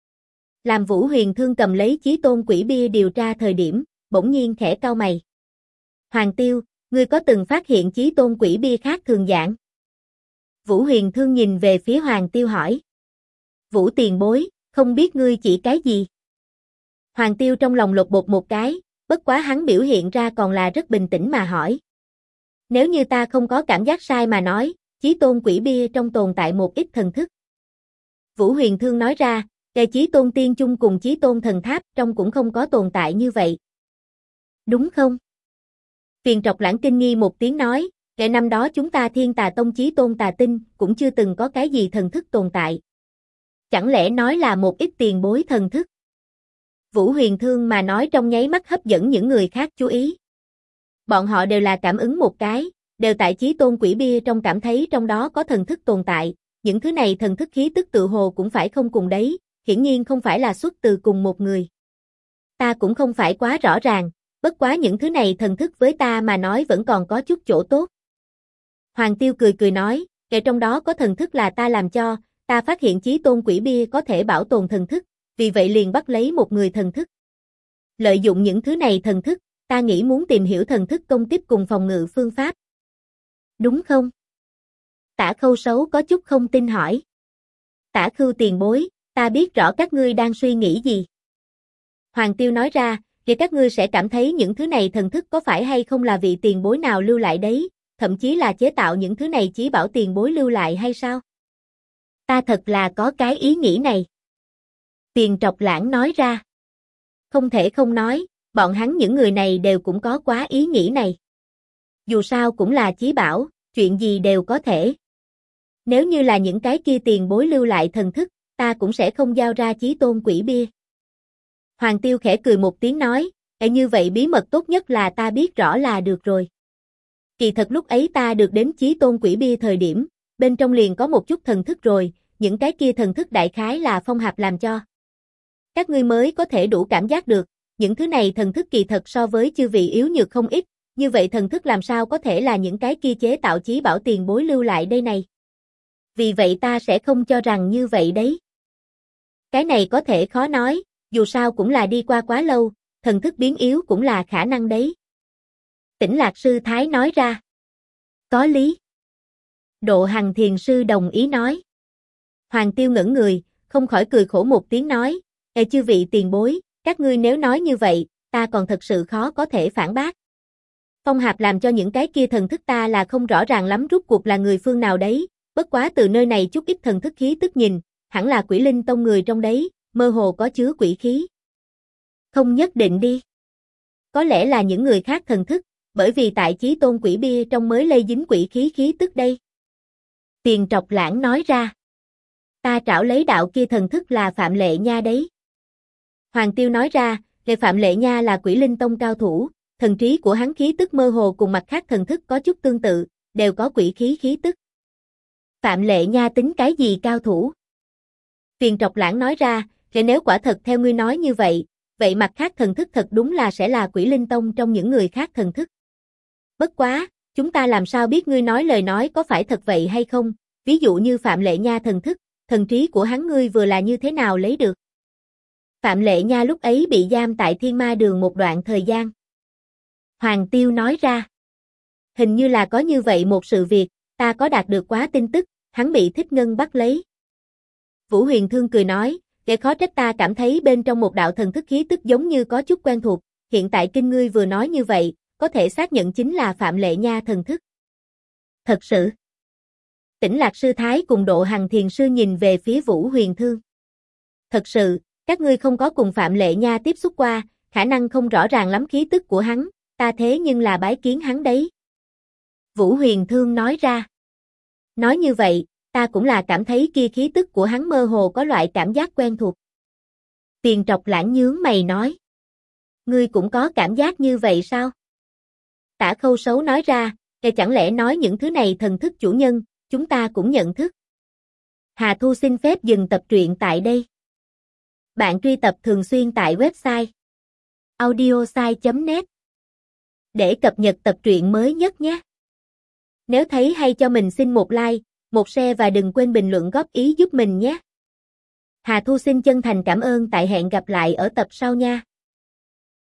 Làm Vũ Huyền Thương cầm lấy Chí Tôn Quỷ Bia điều tra thời điểm, bỗng nhiên khẽ cau mày. Hoàng Tiêu, ngươi có từng phát hiện Chí Tôn Quỷ Bia khác thường dạng? Vũ Huyền Thương nhìn về phía Hoàng Tiêu hỏi. Vũ tiền bối, không biết ngươi chỉ cái gì? Hoàng Tiêu trong lòng lột bột một cái, bất quá hắn biểu hiện ra còn là rất bình tĩnh mà hỏi. Nếu như ta không có cảm giác sai mà nói, Chí Tôn Quỷ Bia trong tồn tại một ít thần thức. Vũ Huyền Thương nói ra, Chí Tôn Tiên Chung cùng Chí Tôn Thần Tháp trong cũng không có tồn tại như vậy. Đúng không? Phiền Trọc Lãng kinh nghi một tiếng nói, Kể năm đó chúng ta Thiên Tà Tông chí tôn tà tinh, cũng chưa từng có cái gì thần thức tồn tại. Chẳng lẽ nói là một ít tiền bối thần thức? Vũ Huyền Thương mà nói trong nháy mắt hấp dẫn những người khác chú ý. Bọn họ đều là cảm ứng một cái, đều tại chí tôn quỷ bia trong cảm thấy trong đó có thần thức tồn tại, những thứ này thần thức khí tức tự hồ cũng phải không cùng đấy, hiển nhiên không phải là xuất từ cùng một người. Ta cũng không phải quá rõ ràng, bất quá những thứ này thần thức với ta mà nói vẫn còn có chút chỗ tốt. Hoàng Tiêu cười cười nói, kể trong đó có thần thức là ta làm cho, ta phát hiện chí tôn quỷ bia có thể bảo tồn thần thức, vì vậy liền bắt lấy một người thần thức. Lợi dụng những thứ này thần thức, ta nghĩ muốn tìm hiểu thần thức công kích cùng phòng ngự phương pháp. Đúng không? Tả Khâu Sấu có chút không tin hỏi. Tả Khưu tiền bối, ta biết rõ các ngươi đang suy nghĩ gì. Hoàng Tiêu nói ra, thì các ngươi sẽ cảm thấy những thứ này thần thức có phải hay không là vị tiền bối nào lưu lại đấy, thậm chí là chế tạo những thứ này chí bảo tiền bối lưu lại hay sao? Ta thật là có cái ý nghĩ này. Tiền Trọc Lãng nói ra. Không thể không nói, bọn hắn những người này đều cũng có quá ý nghĩ này. Dù sao cũng là chí bảo, chuyện gì đều có thể. Nếu như là những cái kia tiền bối lưu lại thần thức, ta cũng sẽ không giao ra chí tôn quỷ bia. Hoàng Tiêu khẽ cười một tiếng nói, như vậy bí mật tốt nhất là ta biết rõ là được rồi. Kỳ thật lúc ấy ta được đến chí tôn quỷ bia thời điểm, bên trong liền có một chút thần thức rồi, những cái kia thần thức đại khái là Phong Hạp làm cho. Các ngươi mới có thể đủ cảm giác được, những thứ này thần thức kỳ thật so với chư vị yếu nhược không ít, như vậy thần thức làm sao có thể là những cái kia chế tạo chí bảo tiền bối lưu lại đây này. Vì vậy ta sẽ không cho rằng như vậy đấy. Cái này có thể khó nói, dù sao cũng là đi qua quá lâu, thần thức biến yếu cũng là khả năng đấy. Tĩnh Lạc Sư Thái nói ra. Có lý. Độ Hằng Thiền Sư đồng ý nói. Hoàng Tiêu ngẩn người, không khỏi cười khổ một tiếng nói, chư vị tiền bối, các ngươi nếu nói như vậy, ta còn thật sự khó có thể phản bác. Phong Hạp làm cho những cái kia thần thức ta là không rõ ràng lắm rút cuộc là người phương nào đấy, bất quá từ nơi này chút ít thần thức khí tức nhìn, hẳn là Quỷ Linh Tông người trong đấy, mơ hồ có chứa quỷ khí. Không nhất định đi. Có lẽ là những người khác thần thức, bởi vì tại chí tôn quỷ bia trong mới lây dính quỷ khí khí tức đây. Tiền Trọc Lãng nói ra. Ta trảo lấy đạo kia thần thức là Phạm Lệ Nha đấy. Hoàng Tiêu nói ra, về Phạm Lệ Nha là Quỷ Linh Tông cao thủ, thần trí của hắn khí tức mơ hồ cùng mặt khác thần thức có chút tương tự, đều có quỷ khí khí tức. Phạm Lệ Nha tính cái gì cao thủ? Tiền Trọc Lãng nói ra, nếu quả thật theo ngươi nói như vậy, vậy mặt khác thần thức thật đúng là sẽ là Quỷ Linh Tông trong những người khác thần thức. Bất quá, chúng ta làm sao biết ngươi nói lời nói có phải thật vậy hay không, ví dụ như Phạm Lệ Nha thần thức, thần trí của hắn ngươi vừa là như thế nào lấy được? Phạm Lệ Nha lúc ấy bị giam tại Thiên Ma Đường một đoạn thời gian. Hoàng Tiêu nói ra. Hình như là có như vậy một sự việc, ta có đạt được quá tin tức, hắn bị Thích Ngân bắt lấy. Vũ Huyền Thương cười nói, để khó trách ta cảm thấy bên trong một đạo thần thức khí tức giống như có chút quen thuộc, hiện tại kinh ngươi vừa nói như vậy, có thể xác nhận chính là Phạm Lệ Nha thần thức. Thật sự. Tĩnh Lạc Sư Thái cùng Độ Hằng Thiền Sư nhìn về phía Vũ Huyền Thương. Thật sự, các ngươi không có cùng Phạm Lệ Nha tiếp xúc qua, khả năng không rõ ràng lắm khí tức của hắn, ta thế nhưng là bái kiến hắn đấy. Vũ Huyền Thương nói ra. Nói như vậy, ta cũng là cảm thấy kia khí tức của hắn mơ hồ có loại cảm giác quen thuộc. Tiền Trọc Lãng nhướng mày nói. Ngươi cũng có cảm giác như vậy sao? Tả Khâu Sấu nói ra, chẳng lẽ nói những thứ này thần thức chủ nhân, chúng ta cũng nhận thức. Hà Thu xin phép dừng tập truyện tại đây. Bạn truy tập thường xuyên tại website audiosai.net để cập nhật tập truyện mới nhất nhé. Nếu thấy hay cho mình xin một like, một share và đừng quên bình luận góp ý giúp mình nhé. Hà Thu xin chân thành cảm ơn tại hẹn gặp lại ở tập sau nha.